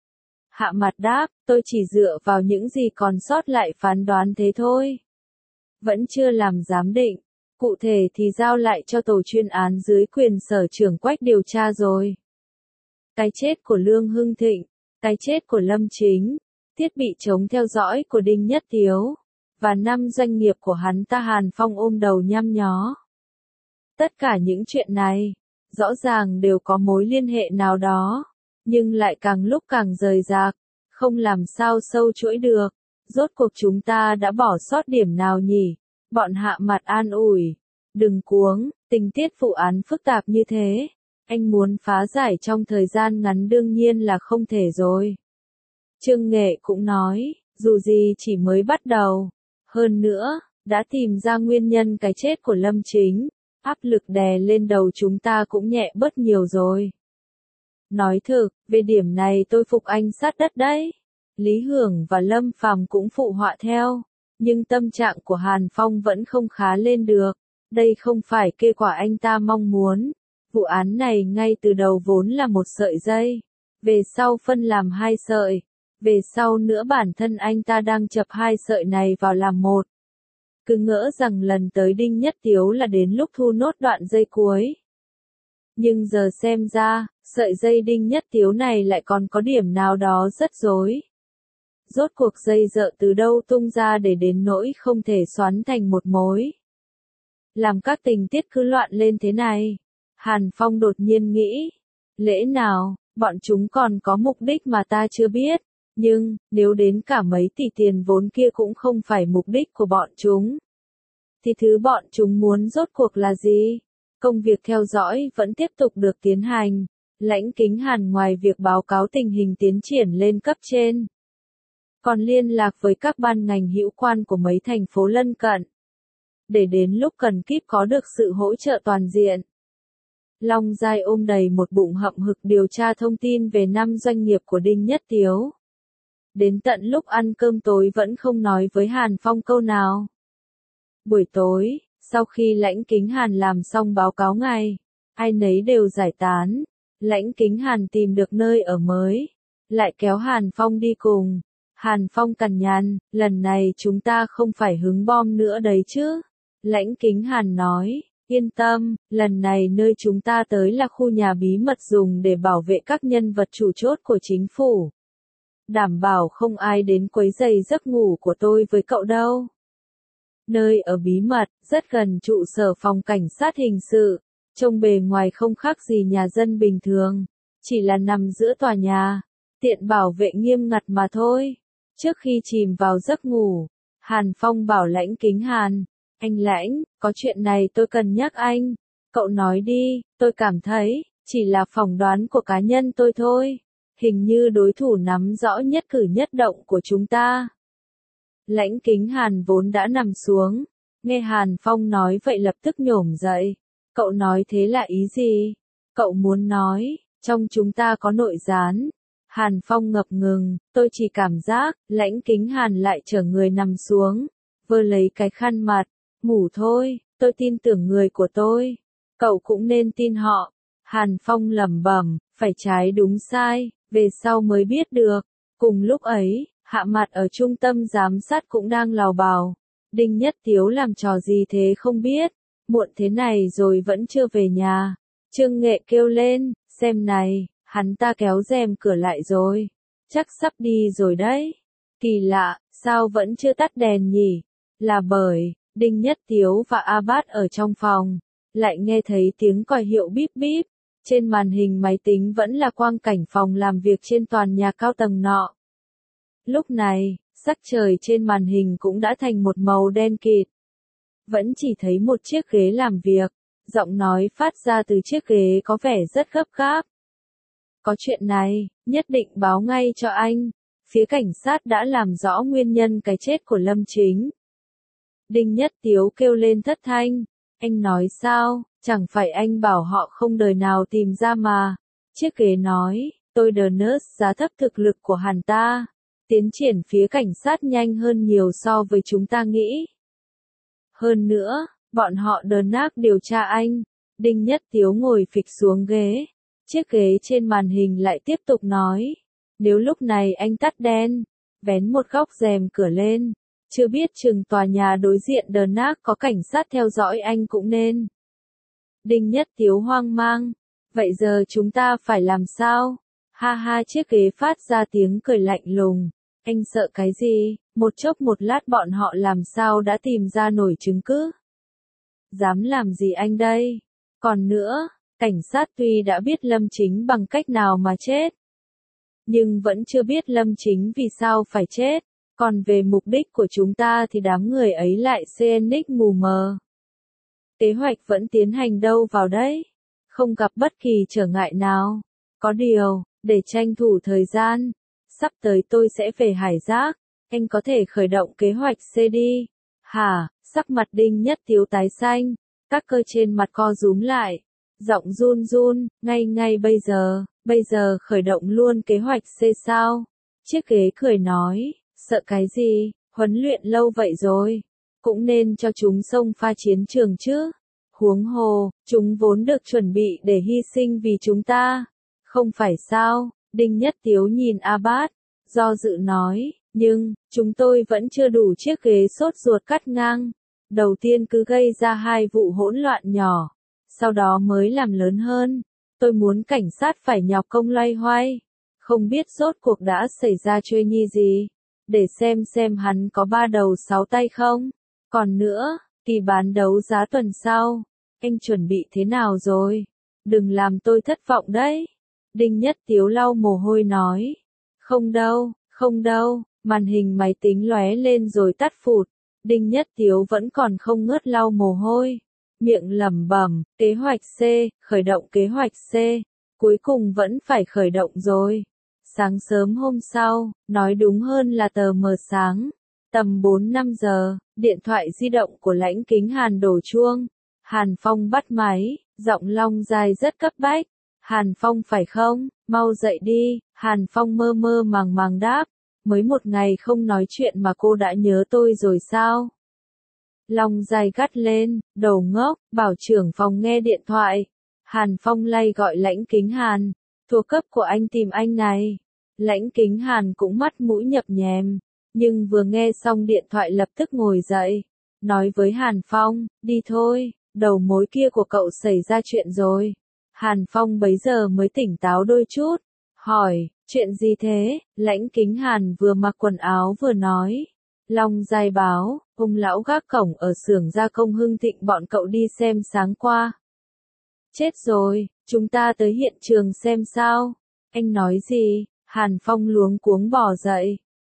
Hạ Mạt đáp, tôi chỉ dựa vào những gì còn sót lại phán đoán thế thôi. Vẫn chưa làm giám định, cụ thể thì giao lại cho tổ chuyên án dưới quyền sở trưởng Quách điều tra rồi. Cái chết của Lương Hưng Thịnh, cái chết của Lâm Chính, thiết bị chống theo dõi của Đinh Nhất Tiếu, và 5 doanh nghiệp của hắn ta. Hàn Phong ôm đầu nhăm nhó. Tất cả những chuyện này, rõ ràng đều có mối liên hệ nào đó, nhưng lại càng lúc càng rời rạc, không làm sao sâu chuỗi được. Rốt cuộc chúng ta đã bỏ sót điểm nào nhỉ? Bọn Hạ Mặt an ủi. Đừng cuống, tình tiết vụ án phức tạp như thế. Anh muốn phá giải trong thời gian ngắn đương nhiên là không thể rồi. Trương Nghệ cũng nói, dù gì chỉ mới bắt đầu. Hơn nữa, đã tìm ra nguyên nhân cái chết của Lâm Chính. Áp lực đè lên đầu chúng ta cũng nhẹ bớt nhiều rồi. Nói thực, về điểm này tôi phục anh sát đất đấy. Lý Hưởng và Lâm Phàm cũng phụ họa theo. Nhưng tâm trạng của Hàn Phong vẫn không khá lên được. Đây không phải kết quả anh ta mong muốn. Vụ án này ngay từ đầu vốn là một sợi dây. Về sau phân làm 2 sợi. Về sau nữa bản thân anh ta đang chập 2 sợi này vào làm một. Cứ ngỡ rằng lần tới Đinh Nhất Tiếu là đến lúc thu nốt đoạn dây cuối. Nhưng giờ xem ra, sợi dây Đinh Nhất Tiếu này lại còn có điểm nào đó rất rối. Rốt cuộc dây dợ từ đâu tung ra để đến nỗi không thể xoắn thành một mối. Làm các tình tiết cứ loạn lên thế này. Hàn Phong đột nhiên nghĩ. Lẽ nào, bọn chúng còn có mục đích mà ta chưa biết. Nhưng, nếu đến cả mấy tỷ tiền vốn kia cũng không phải mục đích của bọn chúng. Thì thứ bọn chúng muốn rốt cuộc là gì? Công việc theo dõi vẫn tiếp tục được tiến hành. Lãnh Kính Hàn ngoài việc báo cáo tình hình tiến triển lên cấp trên, còn liên lạc với các ban ngành hữu quan của mấy thành phố lân cận. Để đến lúc cần kíp có được sự hỗ trợ toàn diện. Long Giai ôm đầy một bụng hậm hực điều tra thông tin về 5 doanh nghiệp của Đinh Nhất Tiếu. Đến tận lúc ăn cơm tối vẫn không nói với Hàn Phong câu nào. Buổi tối, sau khi Lãnh Kính Hàn làm xong báo cáo ngày, ai nấy đều giải tán. Lãnh Kính Hàn tìm được nơi ở mới, lại kéo Hàn Phong đi cùng. Hàn Phong cằn nhằn, lần này chúng ta không phải hứng bom nữa đấy chứ. Lãnh Kính Hàn nói, yên tâm, lần này nơi chúng ta tới là khu nhà bí mật dùng để bảo vệ các nhân vật chủ chốt của chính phủ. Đảm bảo không ai đến quấy rầy giấc ngủ của tôi với cậu đâu. Nơi ở bí mật, rất gần trụ sở phòng cảnh sát hình sự, trông bề ngoài không khác gì nhà dân bình thường, chỉ là nằm giữa tòa nhà, tiện bảo vệ nghiêm ngặt mà thôi. Trước khi chìm vào giấc ngủ, Hàn Phong bảo Lãnh Kính Hàn, anh Lãnh, có chuyện này tôi cần nhắc anh. Cậu nói đi, tôi cảm thấy, chỉ là phỏng đoán của cá nhân tôi thôi. Hình như đối thủ nắm rõ nhất cử nhất động của chúng ta. Lãnh Kính Hàn vốn đã nằm xuống, nghe Hàn Phong nói vậy lập tức nhổm dậy. Cậu nói thế là ý gì? Cậu muốn nói, trong chúng ta có nội gián. Hàn Phong ngập ngừng, tôi chỉ cảm giác, Lãnh Kính Hàn lại chở người nằm xuống, vơ lấy cái khăn mặt, ngủ thôi, tôi tin tưởng người của tôi. Cậu cũng nên tin họ. Hàn Phong lẩm bẩm, phải trái đúng sai, về sau mới biết được. Cùng lúc ấy, Hạ Mặt ở trung tâm giám sát cũng đang lào bào. Đinh Nhất Tiếu làm trò gì thế không biết, muộn thế này rồi vẫn chưa về nhà. Trương Nghệ kêu lên, xem này, hắn ta kéo rèm cửa lại rồi. Chắc sắp đi rồi đấy. Kỳ lạ, sao vẫn chưa tắt đèn nhỉ? Là bởi, Đinh Nhất Tiếu và A Bát ở trong phòng, lại nghe thấy tiếng còi hiệu bíp bíp. Trên màn hình máy tính vẫn là quang cảnh phòng làm việc trên tòa nhà cao tầng nọ. Lúc này, sắc trời trên màn hình cũng đã thành một màu đen kịt. Vẫn chỉ thấy một chiếc ghế làm việc, giọng nói phát ra từ chiếc ghế có vẻ rất gấp gáp. Có chuyện này, nhất định báo ngay cho anh. Phía cảnh sát đã làm rõ nguyên nhân cái chết của Lâm Chính. Đinh Nhất Tiếu kêu lên thất thanh. Anh nói sao, chẳng phải anh bảo họ không đời nào tìm ra mà. Chiếc ghế nói, tôi đờ nớt giá thấp thực lực của hắn ta. Tiến triển phía cảnh sát nhanh hơn nhiều so với chúng ta nghĩ. Hơn nữa, bọn họ đờ nác điều tra anh. Đinh Nhất Tiếu ngồi phịch xuống ghế. Chiếc ghế trên màn hình lại tiếp tục nói. Nếu lúc này anh tắt đèn, vén một góc rèm cửa lên, chưa biết chừng tòa nhà đối diện đờ nác có cảnh sát theo dõi anh cũng nên. Đinh Nhất Tiếu hoang mang. Vậy giờ chúng ta phải làm sao? Ha ha, chiếc ghế phát ra tiếng cười lạnh lùng. Anh sợ cái gì? Một chốc một lát bọn họ làm sao đã tìm ra nổi chứng cứ? Dám làm gì anh đây? Còn nữa, cảnh sát tuy đã biết Lâm Chính bằng cách nào mà chết, nhưng vẫn chưa biết Lâm Chính vì sao phải chết. Còn về mục đích của chúng ta thì đám người ấy lại CNX mù mờ. Kế hoạch vẫn tiến hành đâu vào đấy. Không gặp bất kỳ trở ngại nào. Có điều, để tranh thủ thời gian, sắp tới tôi sẽ về Hải Giác. Anh có thể khởi động kế hoạch C đi. Hả, sắc mặt Đinh Nhất Tiếu tái xanh. Các cơ trên mặt co rúm lại. Giọng run run, ngay bây giờ khởi động luôn kế hoạch C sao? Chiếc ghế cười nói, sợ cái gì, huấn luyện lâu vậy rồi. Cũng nên cho chúng xông pha chiến trường chứ. Huống hồ, chúng vốn được chuẩn bị để hy sinh vì chúng ta. Không phải sao? Đinh Nhất Tiếu nhìn A Bát, do dự nói, nhưng, chúng tôi vẫn chưa đủ chiếc ghế sốt ruột cắt ngang. Đầu tiên cứ gây ra 2 vụ hỗn loạn nhỏ, sau đó mới làm lớn hơn. Tôi muốn cảnh sát phải nhọc công loay hoay. Không biết rốt cuộc đã xảy ra chuyện nhi gì. Để xem hắn có 3 đầu 6 tay không. Còn nữa, kỳ bán đấu giá tuần sau. Anh chuẩn bị thế nào rồi? Đừng làm tôi thất vọng đấy. Đinh Nhất Tiếu lau mồ hôi nói. Không đâu, màn hình máy tính lóe lên rồi tắt phụt. Đinh Nhất Tiếu vẫn còn không ngớt lau mồ hôi. Miệng lẩm bẩm, kế hoạch C, khởi động kế hoạch C. Cuối cùng vẫn phải khởi động rồi. Sáng sớm hôm sau, nói đúng hơn là tờ mờ sáng. Tầm 4-5 giờ, điện thoại di động của Lãnh Kính Hàn đổ chuông. Hàn Phong bắt máy, giọng long dài rất cấp bách. Hàn Phong phải không? Mau dậy đi. Hàn Phong mơ mơ màng đáp. Mới một ngày không nói chuyện mà cô đã nhớ tôi rồi sao? Long dài gắt lên, đầu ngốc, bảo trưởng phòng nghe điện thoại. Hàn Phong lay gọi Lãnh Kính Hàn. Thuộc cấp của anh tìm anh này. Lãnh Kính Hàn cũng mắt mũi nhập nhèm. Nhưng vừa nghe xong điện thoại lập tức ngồi dậy. Nói với Hàn Phong, đi thôi, đầu mối kia của cậu xảy ra chuyện rồi. Hàn Phong bấy giờ mới tỉnh táo đôi chút. Hỏi, chuyện gì thế? Lãnh Kính Hàn vừa mặc quần áo vừa nói. Long dài báo, ông lão gác cổng ở xưởng gia công Hưng Thịnh bọn cậu đi xem sáng qua. Chết rồi, chúng ta tới hiện trường xem sao. Anh nói gì? Hàn Phong luống cuống bò dậy.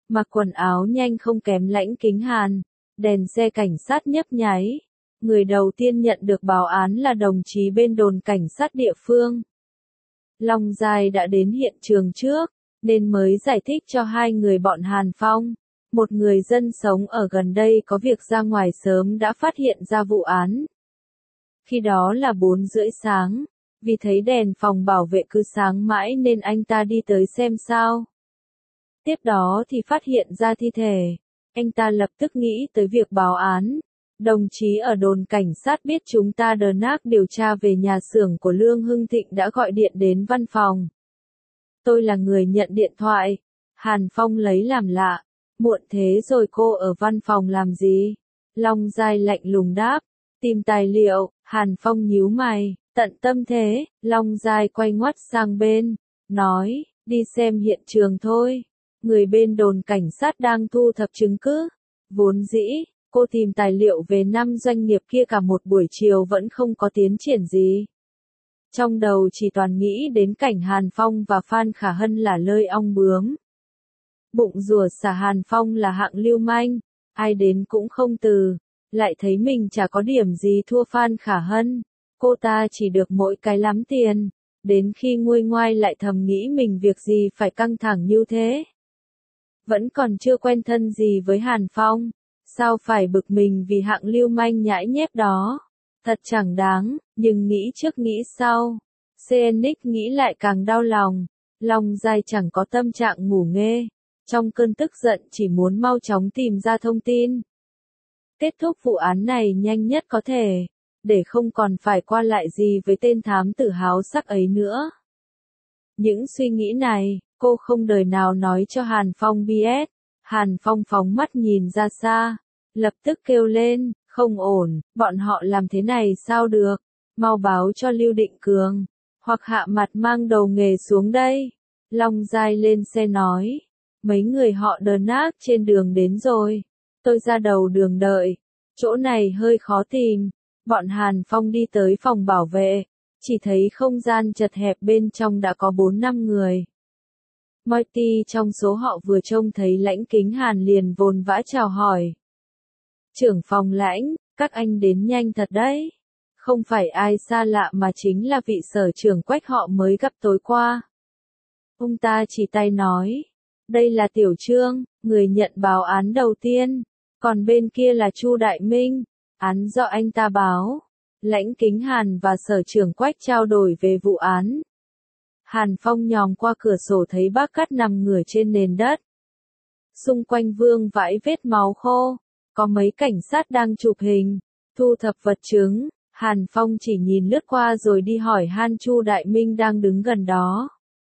mặc quần áo nhanh không kém Lãnh Kính Hàn, đèn xe cảnh sát nhấp nháy. Người đầu tiên nhận được báo án là đồng chí bên đồn cảnh sát địa phương. Long Giai đã đến hiện trường trước, nên mới giải thích cho hai người bọn Hàn Phong. Một người dân sống ở gần đây có việc ra ngoài sớm đã phát hiện ra vụ án. Khi đó là 4:30 sáng, vì thấy đèn phòng bảo vệ cứ sáng mãi nên anh ta đi tới xem sao. Tiếp đó thì phát hiện ra thi thể. Anh ta lập tức nghĩ tới việc báo án. Đồng chí ở đồn cảnh sát biết chúng ta đờ nác điều tra về nhà xưởng của Lương Hưng Thịnh đã gọi điện đến văn phòng. Tôi là người nhận điện thoại. Hàn Phong lấy làm lạ. Muộn thế rồi cô ở văn phòng làm gì? Long Giai lạnh lùng đáp. Tìm tài liệu. Hàn Phong nhíu mày. Tận tâm thế. Long Giai quay ngoắt sang bên. Nói, đi xem hiện trường thôi. Người bên đồn cảnh sát đang thu thập chứng cứ. Vốn dĩ, cô tìm tài liệu về 5 doanh nghiệp kia cả một buổi chiều vẫn không có tiến triển gì. Trong đầu chỉ toàn nghĩ đến cảnh Hàn Phong và Phan Khả Hân là lơi ong bướm. Bụng rủa xả Hàn Phong là hạng lưu manh, ai đến cũng không từ, lại thấy mình chả có điểm gì thua Phan Khả Hân, cô ta chỉ được mỗi cái lắm tiền, đến khi nguôi ngoai lại thầm nghĩ mình việc gì phải căng thẳng như thế. Vẫn còn chưa quen thân gì với Hàn Phong, sao phải bực mình vì hạng lưu manh nhãi nhép đó, thật chẳng đáng, nhưng nghĩ trước nghĩ sau, CNX nghĩ lại càng đau lòng, Long Giai chẳng có tâm trạng ngủ nghê. Trong cơn tức giận chỉ muốn mau chóng tìm ra thông tin. Kết thúc vụ án này nhanh nhất có thể, để không còn phải qua lại gì với tên thám tử háo sắc ấy nữa. Những suy nghĩ này, cô không đời nào nói cho Hàn Phong biết. Hàn Phong phóng mắt nhìn ra xa, lập tức kêu lên, không ổn, bọn họ làm thế này sao được, mau báo cho Lưu Định Cường, hoặc hạ mặt mang đầu nghề xuống đây. Long Giai lên xe nói. Mấy người họ đờ nác trên đường đến rồi. Tôi ra đầu đường đợi. Chỗ này hơi khó tìm. Bọn Hàn Phong đi tới phòng bảo vệ. Chỉ thấy không gian chật hẹp bên trong đã có 4-5 người. Moiti trong số họ vừa trông thấy Lãnh Kính Hàn liền vồn vã chào hỏi. Trưởng phòng Lãnh, các anh đến nhanh thật đấy. Không phải ai xa lạ mà chính là vị sở trưởng Quách họ mới gặp tối qua. Ông ta chỉ tay nói. Đây là Tiểu Trương, người nhận báo án đầu tiên, còn bên kia là Chu Đại Minh, án do anh ta báo. Lãnh Kính Hàn và sở trưởng Quách trao đổi về vụ án. Hàn Phong nhòm qua cửa sổ thấy bác Cát nằm ngửa trên nền đất. Xung quanh vương vãi vết máu khô, có mấy cảnh sát đang chụp hình, thu thập vật chứng. Hàn Phong chỉ nhìn lướt qua rồi đi hỏi han Chu Đại Minh đang đứng gần đó.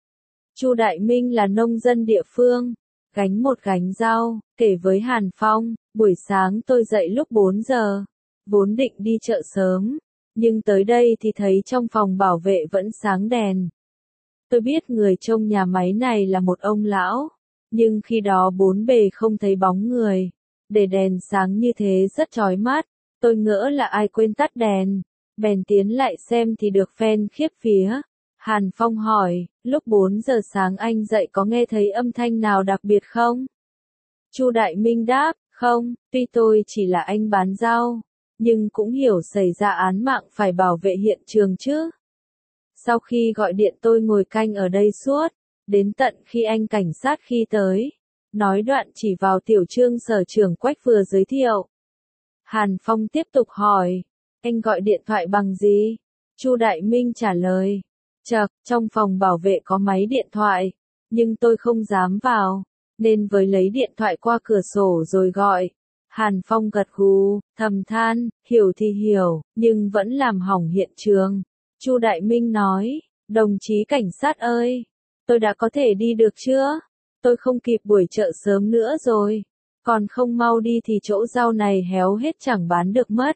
Chu Đại Minh là nông dân địa phương, gánh một gánh rau, kể với Hàn Phong, buổi sáng tôi dậy lúc 4 giờ, vốn định đi chợ sớm, nhưng tới đây thì thấy trong phòng bảo vệ vẫn sáng đèn. Tôi biết người trông nhà máy này là một ông lão, nhưng khi đó bốn bề không thấy bóng người, để đèn sáng như thế rất chói mắt, tôi ngỡ là ai quên tắt đèn, bèn tiến lại xem thì được phen khiếp vía. Hàn Phong hỏi, lúc 4 giờ sáng anh dậy có nghe thấy âm thanh nào đặc biệt không? Chu Đại Minh đáp, không, tuy tôi chỉ là anh bán rau, nhưng cũng hiểu xảy ra án mạng phải bảo vệ hiện trường chứ. Sau khi gọi điện tôi ngồi canh ở đây suốt, đến tận khi anh cảnh sát khi tới, nói đoạn chỉ vào Tiểu Trương sở trưởng Quách vừa giới thiệu. Hàn Phong tiếp tục hỏi, anh gọi điện thoại bằng gì? Chu Đại Minh trả lời. Chậc, trong phòng bảo vệ có máy điện thoại, nhưng tôi không dám vào, nên với lấy điện thoại qua cửa sổ rồi gọi. Hàn Phong gật gù, thầm than, hiểu thì hiểu, nhưng vẫn làm hỏng hiện trường. Chu Đại Minh nói, đồng chí cảnh sát ơi, tôi đã có thể đi được chưa? Tôi không kịp buổi chợ sớm nữa rồi, còn không mau đi thì chỗ rau này héo hết chẳng bán được mất.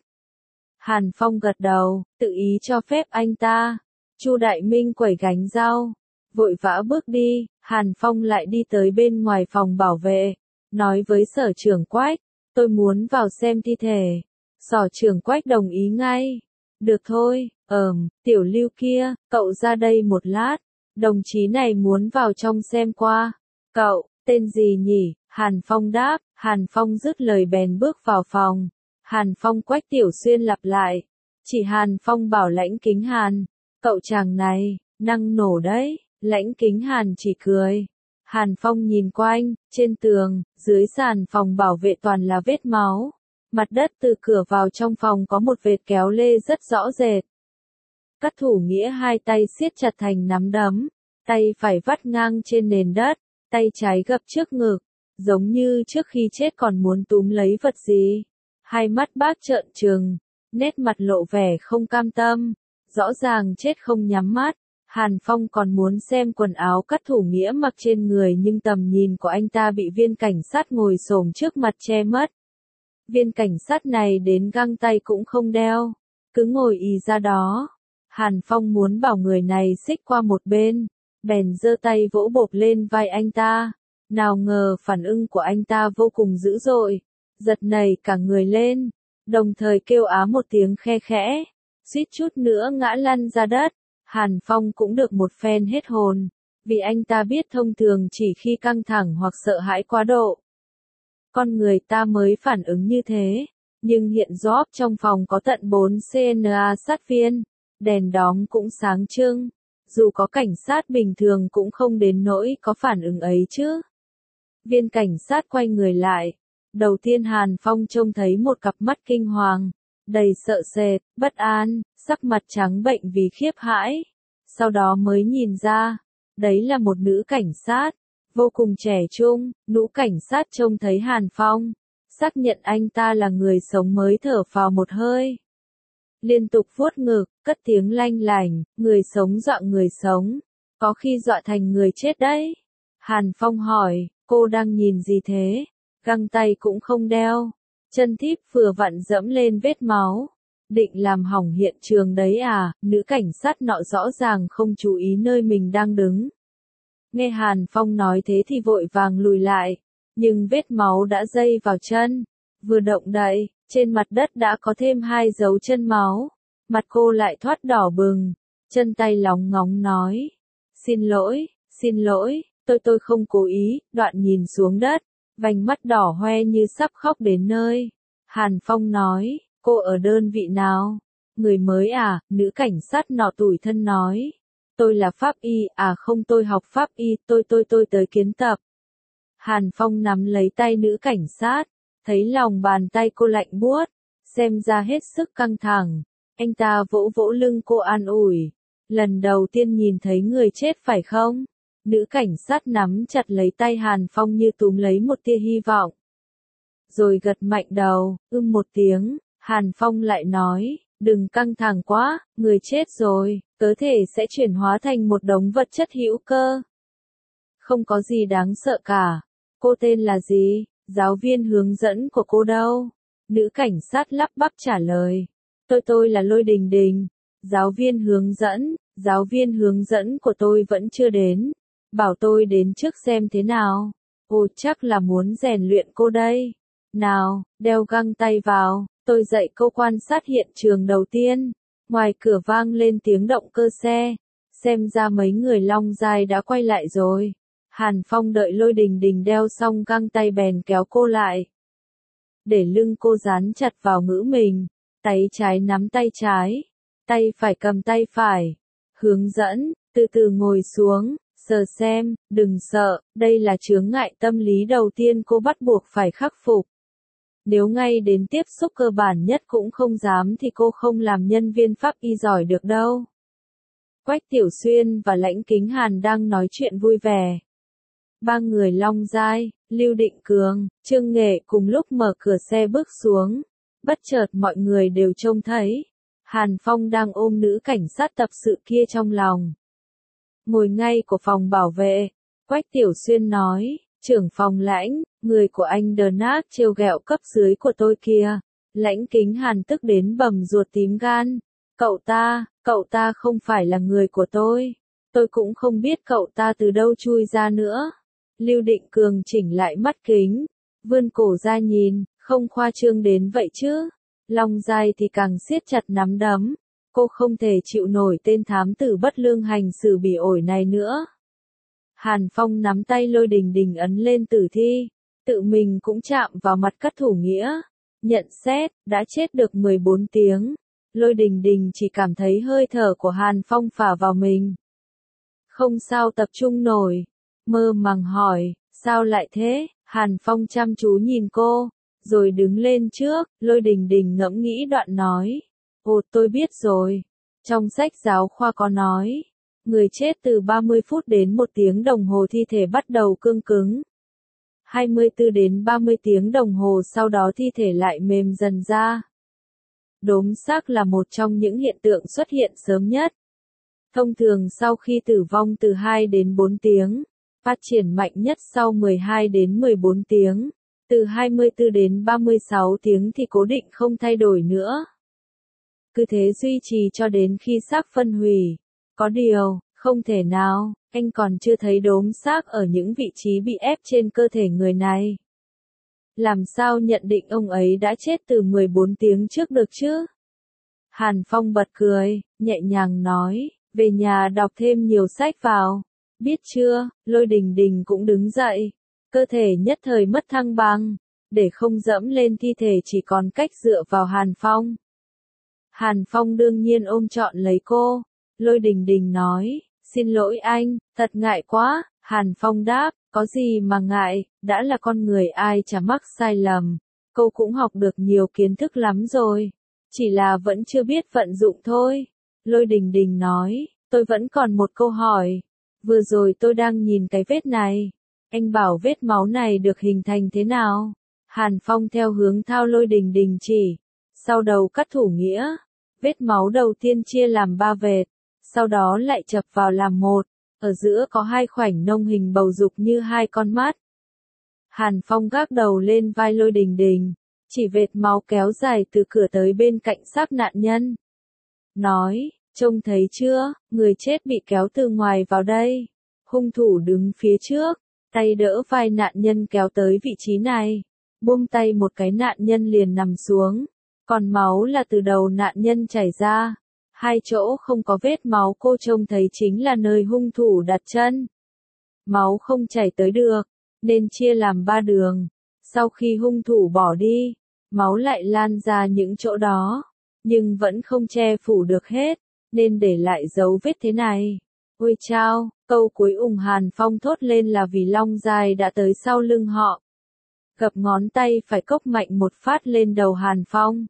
Hàn Phong gật đầu, tự ý cho phép anh ta. Chu Đại Minh quẩy gánh rau, vội vã bước đi. Hàn Phong lại đi tới bên ngoài phòng bảo vệ, nói với sở trưởng Quách, tôi muốn vào xem thi thể. Sở trưởng Quách đồng ý ngay. Được thôi, Tiểu Lưu kia, cậu ra đây một lát, đồng chí này muốn vào trong xem qua. Cậu, Tên gì nhỉ? Hàn Phong đáp, Hàn Phong dứt lời bèn bước vào phòng. Hàn Phong. Quách Tiểu Xuyên lặp lại. Chỉ Hàn Phong bảo Lãnh Kính Hàn, cậu chàng này, năng nổ đấy. Lãnh Kính Hàn chỉ cười. Hàn Phong nhìn quanh, trên tường, dưới sàn phòng bảo vệ toàn là vết máu. Mặt đất từ cửa vào trong phòng có một vệt kéo lê rất rõ rệt. Cắt thủ nghĩa hai tay siết chặt thành nắm đấm, tay phải vắt ngang trên nền đất, tay trái gập trước ngực, giống như trước khi chết còn muốn túm lấy vật gì. Hai mắt bác trợn trừng, nét mặt lộ vẻ không cam tâm, rõ ràng chết không nhắm mắt. Hàn Phong còn muốn xem quần áo cắt thủ nghĩa mặc trên người nhưng tầm nhìn của anh ta bị viên cảnh sát ngồi xổm trước mặt che mất. Viên cảnh sát này đến găng tay cũng không đeo, cứ ngồi ì ra đó. Hàn Phong muốn bảo người này xích qua một bên, bèn giơ tay vỗ bộp lên vai anh ta. Nào ngờ phản ứng của anh ta vô cùng dữ dội, giật nảy cả người lên, đồng thời kêu á một tiếng khe khẽ, suýt chút nữa ngã lăn ra đất. Hàn Phong cũng được một phen hết hồn, vì anh ta biết thông thường chỉ khi căng thẳng hoặc sợ hãi quá độ, con người ta mới phản ứng như thế. Nhưng hiện job trong phòng có tận 4 CNA sát viên, đèn đóm cũng sáng trưng, dù có cảnh sát bình thường cũng không đến nỗi có phản ứng ấy chứ. Viên cảnh sát quay người lại, đầu tiên Hàn Phong trông thấy một cặp mắt kinh hoàng, đầy sợ sệt, bất an, sắc mặt trắng bệnh vì khiếp hãi. Sau đó mới nhìn ra, đấy là một nữ cảnh sát, vô cùng trẻ trung. Nữ cảnh sát trông thấy Hàn Phong, xác nhận anh ta là người sống mới thở phào một hơi. Liên tục vuốt ngực, cất tiếng lanh lảnh, người sống dọa người sống, có khi dọa thành người chết đấy. Hàn Phong hỏi, cô đang nhìn gì thế? Găng tay cũng không đeo, chân thíp vừa vặn dẫm lên vết máu. Định làm hỏng hiện trường đấy à? Nữ cảnh sát nọ rõ ràng không chú ý nơi mình đang đứng. Nghe Hàn Phong nói thế thì vội vàng lùi lại, nhưng vết máu đã dây vào chân. Vừa động đậy, trên mặt đất đã có thêm 2 dấu chân máu. Mặt cô lại thoát đỏ bừng, chân tay lóng ngóng nói. Xin lỗi, tôi không cố ý. Đoạn nhìn xuống đất, vành mắt đỏ hoe như sắp khóc đến nơi. Hàn Phong nói, cô ở đơn vị nào? Người mới à? Nữ cảnh sát nọ tủi thân nói. Tôi là pháp y, à không, tôi học pháp y, tôi tới kiến tập. Hàn Phong nắm lấy tay nữ cảnh sát, thấy lòng bàn tay cô lạnh buốt, xem ra hết sức căng thẳng. Anh ta vỗ vỗ lưng cô an ủi. Lần đầu tiên nhìn thấy người chết phải không? Nữ cảnh sát nắm chặt lấy tay Hàn Phong như túm lấy một tia hy vọng. Rồi gật mạnh đầu, một tiếng. Hàn Phong lại nói, đừng căng thẳng quá, người chết rồi, cơ thể sẽ chuyển hóa thành một đống vật chất hữu cơ. Không có gì đáng sợ cả. Cô tên là gì? Giáo viên hướng dẫn của cô đâu? Nữ cảnh sát lắp bắp trả lời. Tôi là Lôi Đình Đình. Giáo viên hướng dẫn của tôi vẫn chưa đến. Bảo tôi đến trước xem thế nào. Ồ, chắc là muốn rèn luyện cô đây. Nào, đeo găng tay vào. Tôi dạy cô quan sát hiện trường đầu tiên. Ngoài cửa vang lên tiếng động cơ xe. Xem ra mấy người Long Giai đã quay lại rồi. Hàn Phong đợi Lôi Đình Đình đeo xong găng tay bèn kéo cô lại. Để lưng cô dán chặt vào ngữ mình. Tay trái nắm tay trái. Tay phải cầm tay phải. Hướng dẫn, từ từ ngồi xuống, sờ xem, đừng sợ, đây là chướng ngại tâm lý đầu tiên cô bắt buộc phải khắc phục. Nếu ngay đến tiếp xúc cơ bản nhất cũng không dám thì cô không làm nhân viên pháp y giỏi được đâu. Quách Tiểu Xuyên và Lãnh Kính Hàn đang nói chuyện vui vẻ. 3 người Long Giai, Lưu Định Cường, Trương Nghệ cùng lúc mở cửa xe bước xuống. Bất chợt mọi người đều trông thấy. Hàn Phong đang ôm nữ cảnh sát tập sự kia trong lòng. Ngồi ngay của phòng bảo vệ. Quách Tiểu Xuyên nói, trưởng phòng Lãnh, người của anh Donat trêu ghẹo cấp dưới của tôi kia. Lãnh Kính Hàn tức đến bầm ruột tím gan. Cậu ta không phải là người của tôi. Tôi cũng không biết cậu ta từ đâu chui ra nữa. Lưu Định Cường chỉnh lại mắt kính, vươn cổ ra nhìn, không khoa trương đến vậy chứ. Long Giai thì càng siết chặt nắm đấm. Cô không thể chịu nổi tên thám tử bất lương hành xử bỉ ổi này nữa. Hàn Phong nắm tay Lôi Đình Đình ấn lên tử thi, tự mình cũng chạm vào mặt Cát Thủ Nghĩa. Nhận xét, đã chết được 14 tiếng. Lôi Đình Đình chỉ cảm thấy hơi thở của Hàn Phong phả vào mình. Không sao tập trung nổi. Mơ màng hỏi, sao lại thế? Hàn Phong chăm chú nhìn cô, rồi đứng lên trước. Lôi Đình Đình ngẫm nghĩ đoạn nói. Ồ, tôi biết rồi. Trong sách giáo khoa có nói, người chết từ 30 phút đến 1 tiếng đồng hồ thi thể bắt đầu cương cứng. 24 đến 30 tiếng đồng hồ sau đó thi thể lại mềm dần ra. Đốm xác là một trong những hiện tượng xuất hiện sớm nhất. Thông thường sau khi tử vong từ 2 đến 4 tiếng, phát triển mạnh nhất sau 12 đến 14 tiếng, từ 24 đến 36 tiếng thì cố định không thay đổi nữa. Cứ thế duy trì cho đến khi xác phân hủy. Có điều, không thể nào, anh còn chưa thấy đốm xác ở những vị trí bị ép trên cơ thể người này. Làm sao nhận định ông ấy đã chết từ 14 tiếng trước được chứ? Hàn Phong bật cười, nhẹ nhàng nói, về nhà đọc thêm nhiều sách vào. Biết chưa? Lôi Đình Đình cũng đứng dậy. Cơ thể nhất thời mất thăng bằng. Để không dẫm lên thi thể chỉ còn cách dựa vào Hàn Phong. Hàn Phong đương nhiên ôm trọn lấy cô. Lôi Đình Đình nói, xin lỗi anh, thật ngại quá. Hàn Phong đáp, có gì mà ngại, đã là con người ai chả mắc sai lầm. Cô cũng học được nhiều kiến thức lắm rồi. Chỉ là vẫn chưa biết vận dụng thôi. Lôi Đình Đình nói, tôi vẫn còn một câu hỏi. Vừa rồi tôi đang nhìn cái vết này. Anh bảo vết máu này được hình thành thế nào? Hàn Phong theo hướng thao Lôi Đình Đình chỉ. Sau đầu Cát Thủ Nghĩa. Vết máu đầu tiên chia làm 3 vệt. Sau đó lại chập vào làm một. Ở giữa có 2 khoảnh nông hình bầu dục như 2 con mắt. Hàn Phong gác đầu lên vai Lôi Đình Đình. Chỉ vệt máu kéo dài từ cửa tới bên cạnh xác nạn nhân. Nói, trông thấy chưa, người chết bị kéo từ ngoài vào đây. Hung thủ đứng phía trước, tay đỡ vai nạn nhân kéo tới vị trí này. Buông tay một cái nạn nhân liền nằm xuống. Còn máu là từ đầu nạn nhân chảy ra. 2 chỗ không có vết máu cô trông thấy chính là nơi hung thủ đặt chân. Máu không chảy tới được, nên chia làm 3 đường. Sau khi hung thủ bỏ đi, máu lại lan ra những chỗ đó, nhưng vẫn không che phủ được hết, nên để lại dấu vết thế này. Ôi chao, câu cuối Hàn Phong thốt lên là vì long dài đã tới sau lưng họ. Gập ngón tay phải cốc mạnh một phát lên đầu Hàn Phong.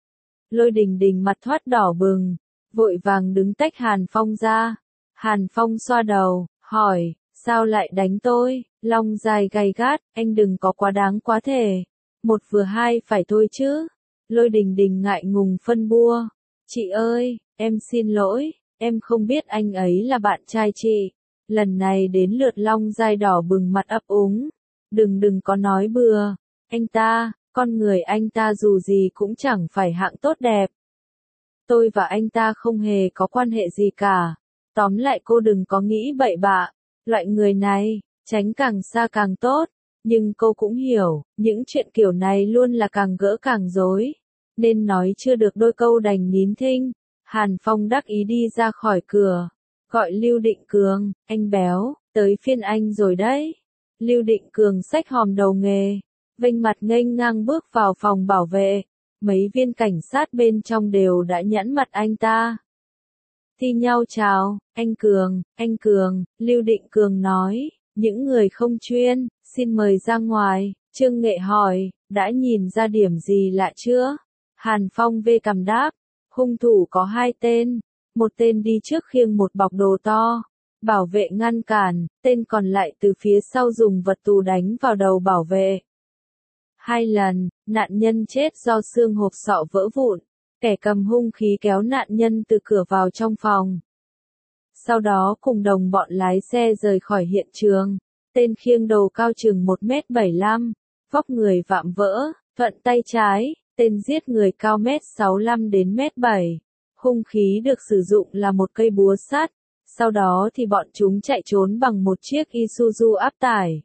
Lôi Đình Đình mặt thoát đỏ bừng, vội vàng đứng tách Hàn Phong ra. Hàn Phong xoa đầu, hỏi, sao lại đánh tôi? Long dài gay gắt, anh đừng có quá đáng quá thể. 1 vừa 2 phải thôi chứ. Lôi Đình Đình ngại ngùng phân bua. Chị ơi, em xin lỗi, em không biết anh ấy là bạn trai chị. Lần này đến lượt Long dài đỏ bừng mặt ấp úng. Đừng có nói bừa. Anh ta, con người anh ta dù gì cũng chẳng phải hạng tốt đẹp. Tôi và anh ta không hề có quan hệ gì cả. Tóm lại cô đừng có nghĩ bậy bạ. Loại người này, tránh càng xa càng tốt. Nhưng cô cũng hiểu, những chuyện kiểu này luôn là càng gỡ càng rối. Nên nói chưa được đôi câu đành nín thinh. Hàn Phong đắc ý đi ra khỏi cửa. Gọi Lưu Định Cường, anh béo, tới phiên anh rồi đấy. Lưu Định Cường xách hòm đầu nghề. Vênh mặt nghênh ngang bước vào phòng bảo vệ. Mấy viên cảnh sát bên trong đều đã nhẵn mặt anh ta. Thi nhau chào, anh Cường, Lưu Định Cường nói, những người không chuyên, xin mời ra ngoài. Trương Nghệ hỏi, đã nhìn ra điểm gì lạ chưa? Hàn Phong vê cằm đáp, hung thủ có 2 tên, một tên đi trước khiêng một bọc đồ to, bảo vệ ngăn cản, tên còn lại từ phía sau dùng vật tù đánh vào đầu bảo vệ. 2 lần, nạn nhân chết do xương hộp sọ vỡ vụn, kẻ cầm hung khí kéo nạn nhân từ cửa vào trong phòng. Sau đó cùng đồng bọn lái xe rời khỏi hiện trường. Tên khiêng đầu cao chừng 1m75, vóc người vạm vỡ, thuận tay trái, tên giết người cao 1m65 đến 1m7. Hung khí được sử dụng là một cây búa sắt, sau đó thì bọn chúng chạy trốn bằng một chiếc Isuzu áp tải.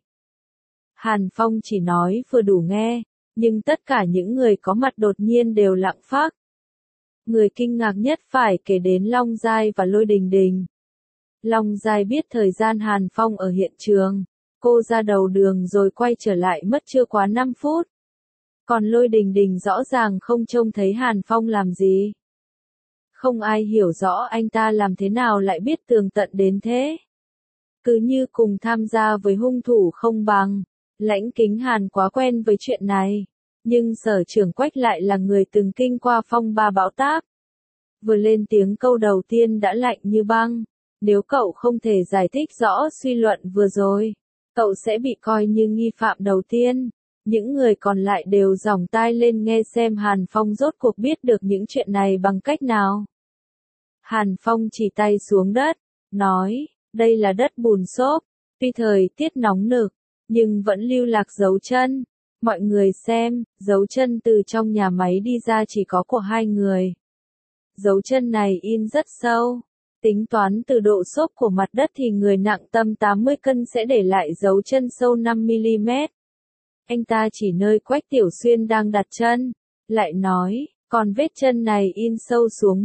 Hàn Phong chỉ nói vừa đủ nghe, nhưng tất cả những người có mặt đột nhiên đều lặng phác. Người kinh ngạc nhất phải kể đến Long Giai và Lôi Đình Đình. Long Giai biết thời gian Hàn Phong ở hiện trường. Cô ra đầu đường rồi quay trở lại mất chưa quá 5 phút. Còn Lôi Đình Đình rõ ràng không trông thấy Hàn Phong làm gì. Không ai hiểu rõ anh ta làm thế nào lại biết tường tận đến thế. Cứ như cùng tham gia với hung thủ không bằng. Lãnh Kính Hàn quá quen với chuyện này. Nhưng Sở Trưởng Quách lại là người từng kinh qua phong ba bão táp. Vừa lên tiếng câu đầu tiên đã lạnh như băng. Nếu cậu không thể giải thích rõ suy luận vừa rồi, cậu sẽ bị coi như nghi phạm đầu tiên. Những người còn lại đều giỏng tai lên nghe xem Hàn Phong rốt cuộc biết được những chuyện này bằng cách nào. Hàn Phong chỉ tay xuống đất, nói, đây là đất bùn xốp, tuy thời tiết nóng nực, nhưng vẫn lưu lạc dấu chân. Mọi người xem, dấu chân từ trong nhà máy đi ra chỉ có của 2 người. Dấu chân này in rất sâu. Tính toán từ độ xốp của mặt đất thì người nặng tầm 80 cân sẽ để lại dấu chân sâu 5mm. Anh ta chỉ nơi Quách Tiểu Xuyên đang đặt chân. Lại nói, còn vết chân này in sâu xuống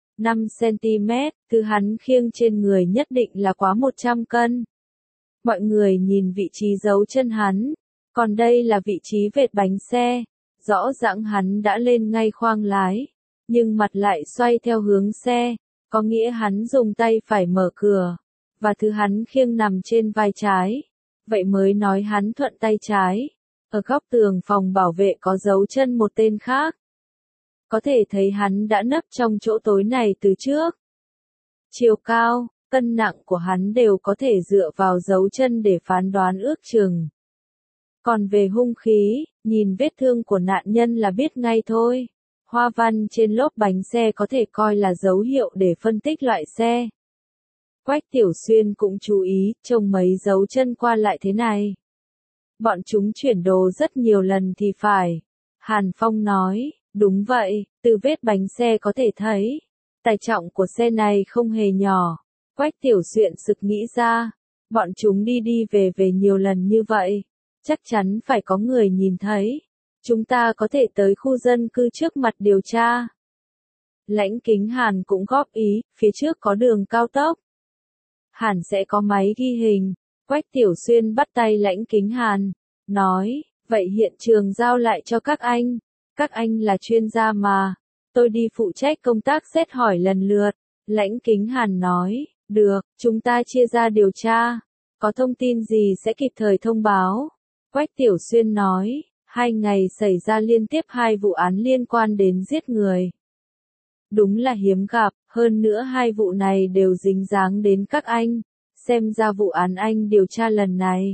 1,5cm, thứ hắn khiêng trên người nhất định là quá 100 cân. Mọi người nhìn vị trí dấu chân hắn. Còn đây là vị trí vệt bánh xe. Rõ ràng hắn đã lên ngay khoang lái. Nhưng mặt lại xoay theo hướng xe. Có nghĩa hắn dùng tay phải mở cửa. Và thứ hắn khiêng nằm trên vai trái. Vậy mới nói hắn thuận tay trái. Ở góc tường phòng bảo vệ có dấu chân một tên khác. Có thể thấy hắn đã nấp trong chỗ tối này từ trước. Chiều cao, cân nặng của hắn đều có thể dựa vào dấu chân để phán đoán ước chừng. Còn về hung khí, nhìn vết thương của nạn nhân là biết ngay thôi. Hoa văn trên lốp bánh xe có thể coi là dấu hiệu để phân tích loại xe. Quách Tiểu Xuyên cũng chú ý, trông mấy dấu chân qua lại thế này. Bọn chúng chuyển đồ rất nhiều lần thì phải. Hàn Phong nói, đúng vậy, từ vết bánh xe có thể thấy. Tải trọng của xe này không hề nhỏ. Quách Tiểu Xuyên sực nghĩ ra. Bọn chúng đi về nhiều lần như vậy. Chắc chắn phải có người nhìn thấy. Chúng ta có thể tới khu dân cư trước mặt điều tra. Lãnh Kính Hàn cũng góp ý, phía trước có đường cao tốc. Hẳn sẽ có máy ghi hình. Quách Tiểu Xuyên bắt tay Lãnh Kính Hàn, nói, vậy hiện trường giao lại cho các anh. Các anh là chuyên gia mà. Tôi đi phụ trách công tác xét hỏi lần lượt. Lãnh Kính Hàn nói, được, chúng ta chia ra điều tra. Có thông tin gì sẽ kịp thời thông báo. Quách Tiểu Xuyên nói, 2 ngày xảy ra liên tiếp 2 vụ án liên quan đến giết người. Đúng là hiếm gặp, hơn nữa 2 vụ này đều dính dáng đến các anh. Xem ra vụ án anh điều tra lần này.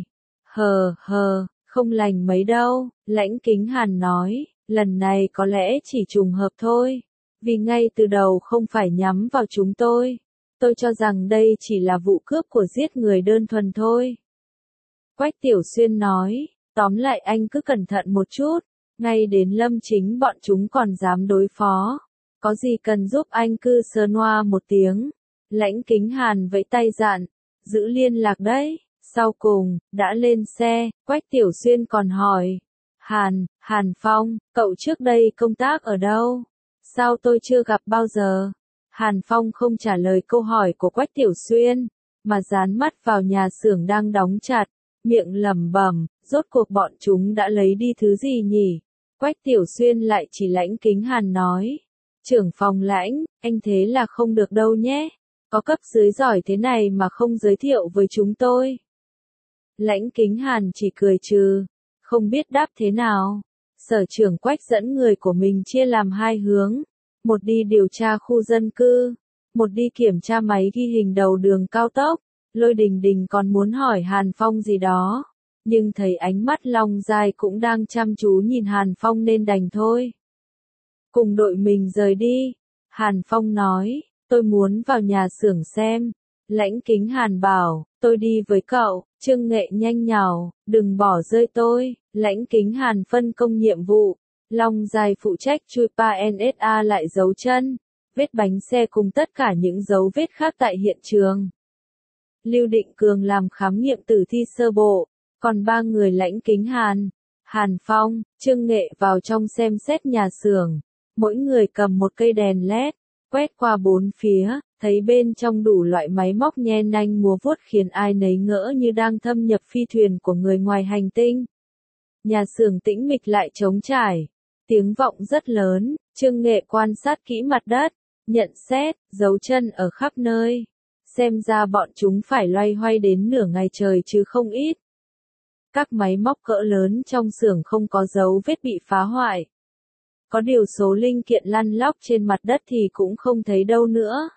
Không lành mấy đâu, Lãnh Kính Hàn nói, lần này có lẽ chỉ trùng hợp thôi. Vì ngay từ đầu không phải nhắm vào chúng tôi. Tôi cho rằng đây chỉ là vụ cướp của giết người đơn thuần thôi. Quách Tiểu Xuyên nói, tóm lại anh cứ cẩn thận một chút. Ngay đến Lâm Chính bọn chúng còn dám đối phó. Có gì cần giúp anh cứ sơ noa một tiếng. Lãnh Kính Hàn vẫy tay dặn, giữ liên lạc đấy. Sau cùng, đã lên xe, Quách Tiểu Xuyên còn hỏi. Hàn Phong, cậu trước đây công tác ở đâu? Sao tôi chưa gặp bao giờ? Hàn Phong không trả lời câu hỏi của Quách Tiểu Xuyên, mà dán mắt vào nhà xưởng đang đóng chặt, miệng lẩm bẩm, rốt cuộc bọn chúng đã lấy đi thứ gì nhỉ? Quách Tiểu Xuyên lại chỉ Lãnh Kính Hàn nói. Trưởng phòng Lãnh, anh thế là không được đâu nhé. Có cấp dưới giỏi thế này mà không giới thiệu với chúng tôi. Lãnh Kính Hàn chỉ cười trừ, không biết đáp thế nào. Sở trưởng Quách dẫn người của mình chia làm 2 hướng. Một đi điều tra khu dân cư, một đi kiểm tra máy ghi hình đầu đường cao tốc. Lôi Đình Đình còn muốn hỏi Hàn Phong gì đó, nhưng thấy ánh mắt Long Giai cũng đang chăm chú nhìn Hàn Phong nên đành thôi. Cùng đội mình rời đi. Hàn Phong nói, tôi muốn vào nhà xưởng xem. Lãnh Kính Hàn bảo, tôi đi với cậu. Trương Nghệ nhanh nhảu, đừng bỏ rơi tôi. Lãnh Kính Hàn phân công nhiệm vụ. Long Giai phụ trách chui PNSA lại dấu chân, vết bánh xe cùng tất cả những dấu vết khác tại hiện trường. Lưu Định Cường làm khám nghiệm tử thi sơ bộ, còn 3 người Lãnh Kính Hàn, Hàn Phong, Trương Nghệ vào trong xem xét nhà xưởng. Mỗi người cầm một cây đèn LED, quét qua 4 phía, thấy bên trong đủ loại máy móc nhe nanh múa vuốt khiến ai nấy ngỡ như đang thâm nhập phi thuyền của người ngoài hành tinh. Nhà xưởng tĩnh mịch lại trống trải, tiếng vọng rất lớn, Trương Nghệ quan sát kỹ mặt đất, nhận xét, dấu chân ở khắp nơi. Xem ra bọn chúng phải loay hoay đến nửa ngày trời chứ không ít. Các máy móc cỡ lớn trong xưởng không có dấu vết bị phá hoại. Có điều số linh kiện lăn lóc trên mặt đất thì cũng không thấy đâu nữa.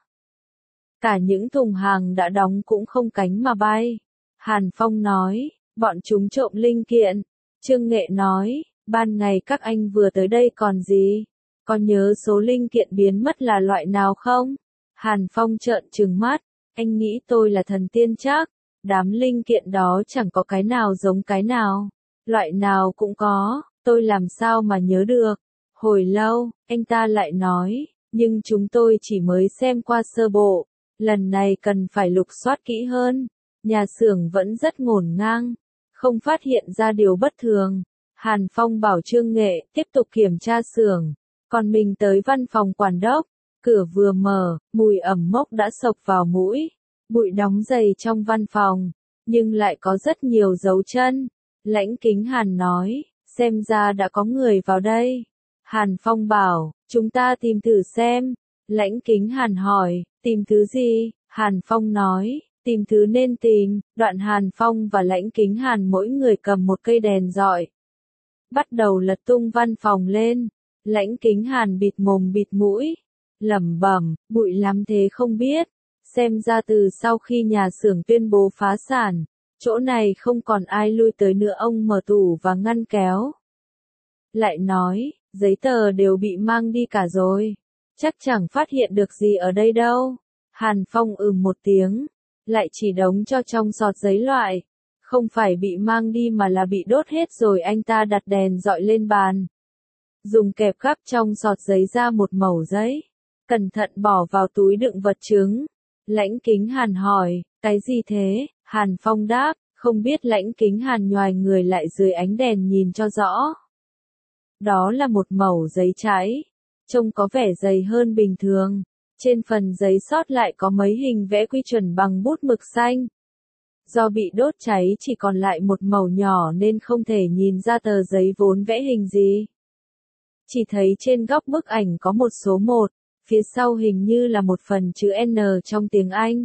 Cả những thùng hàng đã đóng cũng không cánh mà bay. Hàn Phong nói, bọn chúng trộm linh kiện. Trương Nghệ nói, ban ngày các anh vừa tới đây còn gì? Có nhớ số linh kiện biến mất là loại nào không? Hàn Phong trợn trừng mắt, anh nghĩ tôi là thần tiên chắc. Đám linh kiện đó chẳng có cái nào giống cái nào. Loại nào cũng có, tôi làm sao mà nhớ được. Hồi lâu, anh ta lại nói, nhưng chúng tôi chỉ mới xem qua sơ bộ. Lần này cần phải lục soát kỹ hơn. Nhà xưởng vẫn rất ngổn ngang, không phát hiện ra điều bất thường. Hàn Phong bảo Trương Nghệ tiếp tục kiểm tra xưởng, còn mình tới văn phòng quản đốc. Cửa vừa mở, mùi ẩm mốc đã xộc vào mũi. Bụi đóng dày trong văn phòng, nhưng lại có rất nhiều dấu chân. Lãnh Kính Hàn nói, xem ra đã có người vào đây. Hàn Phong bảo, chúng ta tìm thử xem. Lãnh Kính Hàn hỏi, tìm thứ gì? Hàn Phong nói, tìm thứ nên tìm. Đoạn Hàn Phong và Lãnh Kính Hàn mỗi người cầm một cây đèn rọi. Bắt đầu lật tung văn phòng lên. Lãnh Kính Hàn bịt mồm bịt mũi, lẩm bẩm, bụi lắm thế không biết. Xem ra từ sau khi nhà xưởng tuyên bố phá sản, chỗ này không còn ai lui tới nữa. Ông mở tủ và ngăn kéo. Lại nói, giấy tờ đều bị mang đi cả rồi. Chắc chẳng phát hiện được gì ở đây đâu. Hàn Phong một tiếng, lại chỉ đống cho trong sọt giấy loại. Không phải bị mang đi mà là bị đốt hết rồi. Anh ta đặt đèn dọi lên bàn, dùng kẹp gắp trong sọt giấy ra một mẩu giấy, cẩn thận bỏ vào túi đựng vật chứng. Lãnh Kính Hàn hỏi, cái gì thế? Hàn Phong đáp, không biết. Lãnh Kính Hàn nhoài người lại dưới ánh đèn nhìn cho rõ. Đó là một mẩu giấy cháy, trông có vẻ dày hơn bình thường. Trên phần giấy sót lại có mấy hình vẽ quy chuẩn bằng bút mực xanh. Do bị đốt cháy chỉ còn lại một mẩu nhỏ nên không thể nhìn ra tờ giấy vốn vẽ hình gì. Chỉ thấy trên góc bức ảnh có một số 1, phía sau hình như là một phần chữ N trong tiếng Anh.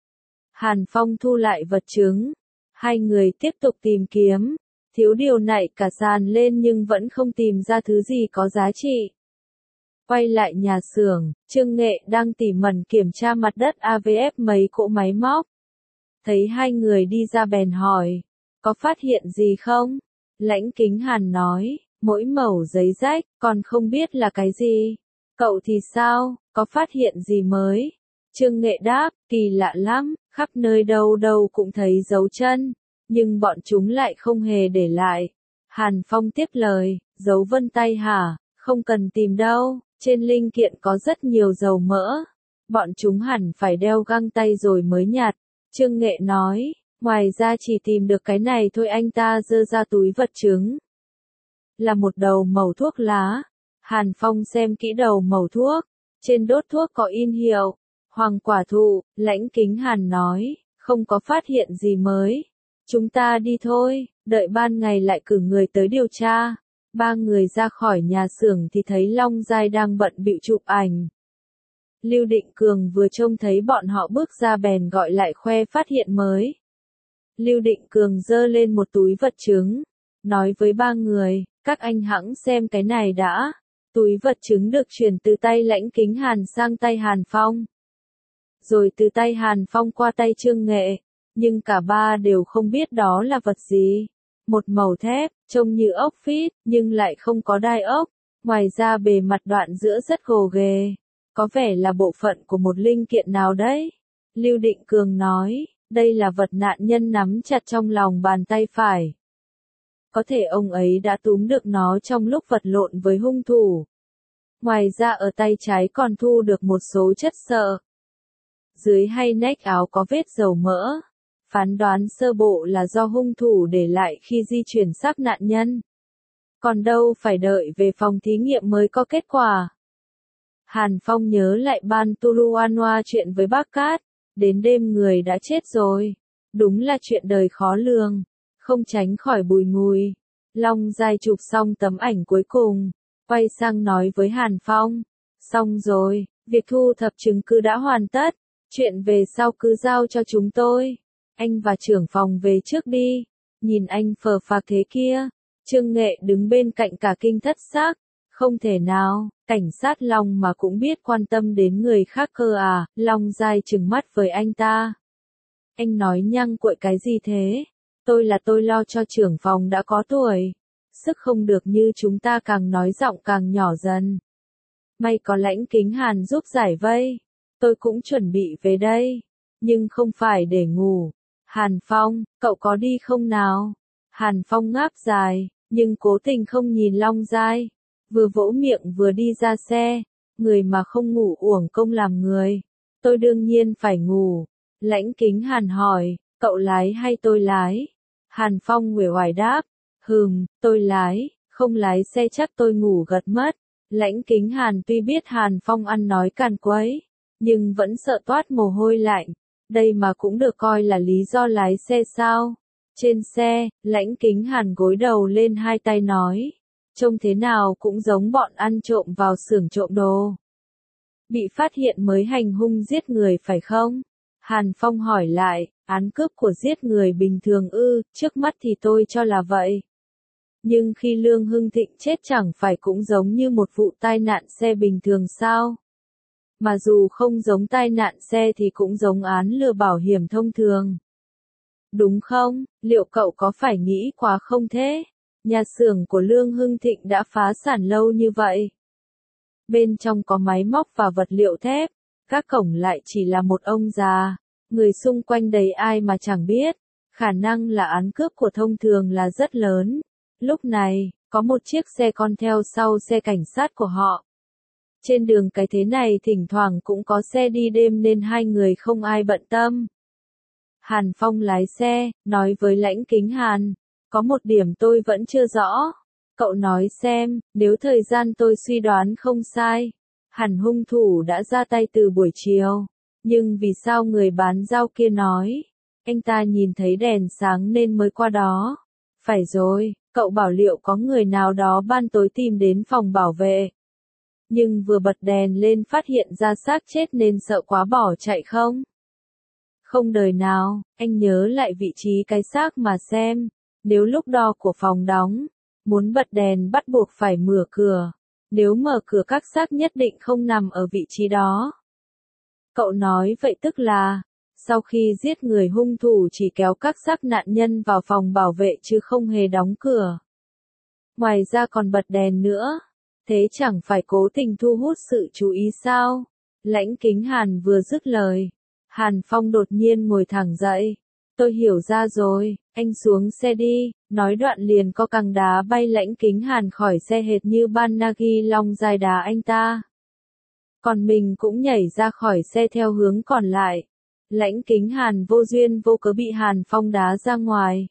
Hàn Phong thu lại vật chứng. Hai người tiếp tục tìm kiếm. Thiếu điều nảy cả sàn lên nhưng vẫn không tìm ra thứ gì có giá trị. Quay lại nhà xưởng, Trương Nghệ đang tỉ mẩn kiểm tra mặt đất AVF mấy cỗ máy móc. Thấy hai người đi ra bèn hỏi, có phát hiện gì không? Lãnh Kính Hàn nói, mỗi mẩu giấy rách, còn không biết là cái gì. Cậu thì sao, có phát hiện gì mới? Trương Nghệ đáp, kỳ lạ lắm, khắp nơi đâu đâu cũng thấy dấu chân, nhưng bọn chúng lại không hề để lại. Hàn Phong tiếp lời, dấu vân tay hả? Không cần tìm đâu, trên linh kiện có rất nhiều dầu mỡ. Bọn chúng hẳn phải đeo găng tay rồi mới nhặt. Trương Nghệ nói, ngoài ra chỉ tìm được cái này thôi. Anh ta giơ ra túi vật chứng. Là một đầu mẩu thuốc lá. Hàn Phong xem kỹ đầu mẩu thuốc. Trên đốt thuốc có in hiệu Hoàng Quả Thụ. Lãnh Kính Hàn nói, không có phát hiện gì mới. Chúng ta đi thôi, đợi ban ngày lại cử người tới điều tra. Ba người ra khỏi nhà xưởng thì thấy Long Giai đang bận bịu chụp ảnh. Lưu Định Cường vừa trông thấy bọn họ bước ra bèn gọi lại khoe phát hiện mới. Lưu Định Cường giơ lên một túi vật chứng, nói với ba người, các anh hẵng xem cái này đã. Túi vật chứng được chuyển từ tay Lãnh Kính Hàn sang tay Hàn Phong, rồi từ tay Hàn Phong qua tay Trương Nghệ, nhưng cả ba đều không biết đó là vật gì. Một mẩu thép, trông như ốc vít, nhưng lại không có đai ốc. Ngoài ra bề mặt đoạn giữa rất gồ ghề, có vẻ là bộ phận của một linh kiện nào đấy. Lưu Định Cường nói, đây là vật nạn nhân nắm chặt trong lòng bàn tay phải. Có thể ông ấy đã túm được nó trong lúc vật lộn với hung thủ. Ngoài ra ở tay trái còn thu được một số chất xơ. Dưới hay nách áo có vết dầu mỡ. Phán đoán sơ bộ là do hung thủ để lại khi di chuyển xác nạn nhân. Còn đâu phải đợi về phòng thí nghiệm mới có kết quả. Hàn Phong nhớ lại ban Turuanwa chuyện với bác Cát, đến đêm người đã chết rồi. Đúng là chuyện đời khó lường, không tránh khỏi bùi ngùi. Long Giai chụp xong tấm ảnh cuối cùng, quay sang nói với Hàn Phong, xong rồi, việc thu thập chứng cứ đã hoàn tất, chuyện về sau cứ giao cho chúng tôi. Anh và trưởng phòng về trước đi. Nhìn anh phờ phạc thế kia, Trương Nghệ đứng bên cạnh cả kinh thất xác. Không thể nào, cảnh sát Long mà cũng biết quan tâm đến người khác cơ à. Long Giai trừng mắt với anh ta. Anh nói nhăng cuội cái gì thế? Tôi lo cho trưởng phòng đã có tuổi. Sức không được như chúng ta, càng nói giọng càng nhỏ dần. May có Lãnh Kính Hàn giúp giải vây. Tôi cũng chuẩn bị về đây. Nhưng không phải để ngủ. Hàn Phong, cậu có đi không nào? Hàn Phong ngáp dài, nhưng cố tình không nhìn Long Giai. Vừa vỗ miệng vừa đi ra xe. Người mà không ngủ uổng công làm người. Tôi đương nhiên phải ngủ. Lãnh Kính Hàn hỏi, cậu lái hay tôi lái? Hàn Phong uể oải đáp, tôi lái, không lái xe chắc tôi ngủ gật mất. Lãnh Kính Hàn tuy biết Hàn Phong ăn nói càn quấy, nhưng vẫn sợ toát mồ hôi lạnh. Đây mà cũng được coi là lý do lái xe sao? Trên xe, Lãnh Kính Hàn gối đầu lên hai tay nói, trông thế nào cũng giống bọn ăn trộm vào xưởng trộm đồ. Bị phát hiện mới hành hung giết người phải không? Hàn Phong hỏi lại, án cướp của giết người bình thường ư? Trước mắt thì tôi cho là vậy. Nhưng khi Lương Hưng Thịnh chết chẳng phải cũng giống như một vụ tai nạn xe bình thường sao? Mà dù không giống tai nạn xe thì cũng giống án lừa bảo hiểm thông thường. Đúng không? Liệu cậu có phải nghĩ quá không thế? Nhà xưởng của Lương Hưng Thịnh đã phá sản lâu như vậy. Bên trong có máy móc và vật liệu thép. Các cổng lại chỉ là một ông già. Người xung quanh đầy ai mà chẳng biết. Khả năng là án cướp của thông thường là rất lớn. Lúc này, có một chiếc xe con theo sau xe cảnh sát của họ. Trên đường cái thế này thỉnh thoảng cũng có xe đi đêm nên hai người không ai bận tâm. Hàn Phong lái xe, nói với Lãnh Kính Hàn, có một điểm tôi vẫn chưa rõ. Cậu nói xem, nếu thời gian tôi suy đoán không sai, hẳn hung thủ đã ra tay từ buổi chiều. Nhưng vì sao người bán rau kia nói, anh ta nhìn thấy đèn sáng nên mới qua đó. Phải rồi, cậu bảo liệu có người nào đó ban tối tìm đến phòng bảo vệ. Nhưng vừa bật đèn lên phát hiện ra xác chết nên sợ quá bỏ chạy không? Không đời nào, anh nhớ lại vị trí cái xác mà xem. Nếu lúc đó của phòng đóng, muốn bật đèn bắt buộc phải mở cửa. Nếu mở cửa các xác nhất định không nằm ở vị trí đó. Cậu nói vậy tức là, sau khi giết người hung thủ chỉ kéo các xác nạn nhân vào phòng bảo vệ chứ không hề đóng cửa. Ngoài ra còn bật đèn nữa. Thế chẳng phải cố tình thu hút sự chú ý sao? Lãnh Kính Hàn vừa dứt lời. Hàn Phong đột nhiên ngồi thẳng dậy. Tôi hiểu ra rồi, anh xuống xe đi. Nói đoạn liền co cẳng đá bay Lãnh Kính Hàn khỏi xe hệt như ban Nagi Long Giai đá anh ta. Còn mình cũng nhảy ra khỏi xe theo hướng còn lại. Lãnh Kính Hàn vô duyên vô cớ bị Hàn Phong đá ra ngoài.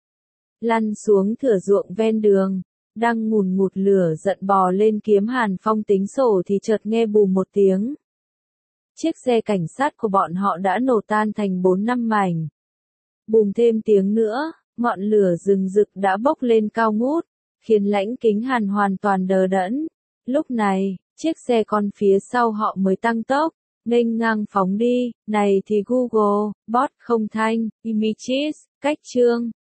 Lăn xuống thửa ruộng ven đường. Đang ngùn ngụt lửa giận bò lên kiếm Hàn Phong tính sổ thì chợt nghe bùm một tiếng. Chiếc xe cảnh sát của bọn họ đã nổ tan thành 4-5 mảnh. Bùm thêm tiếng nữa, ngọn lửa rừng rực đã bốc lên cao ngút, khiến Lãnh Kính Hàn hoàn toàn đờ đẫn. Lúc này, chiếc xe con phía sau họ mới tăng tốc, nghênh ngang phóng đi. Này thì Google, bot không thanh, images, cách chương.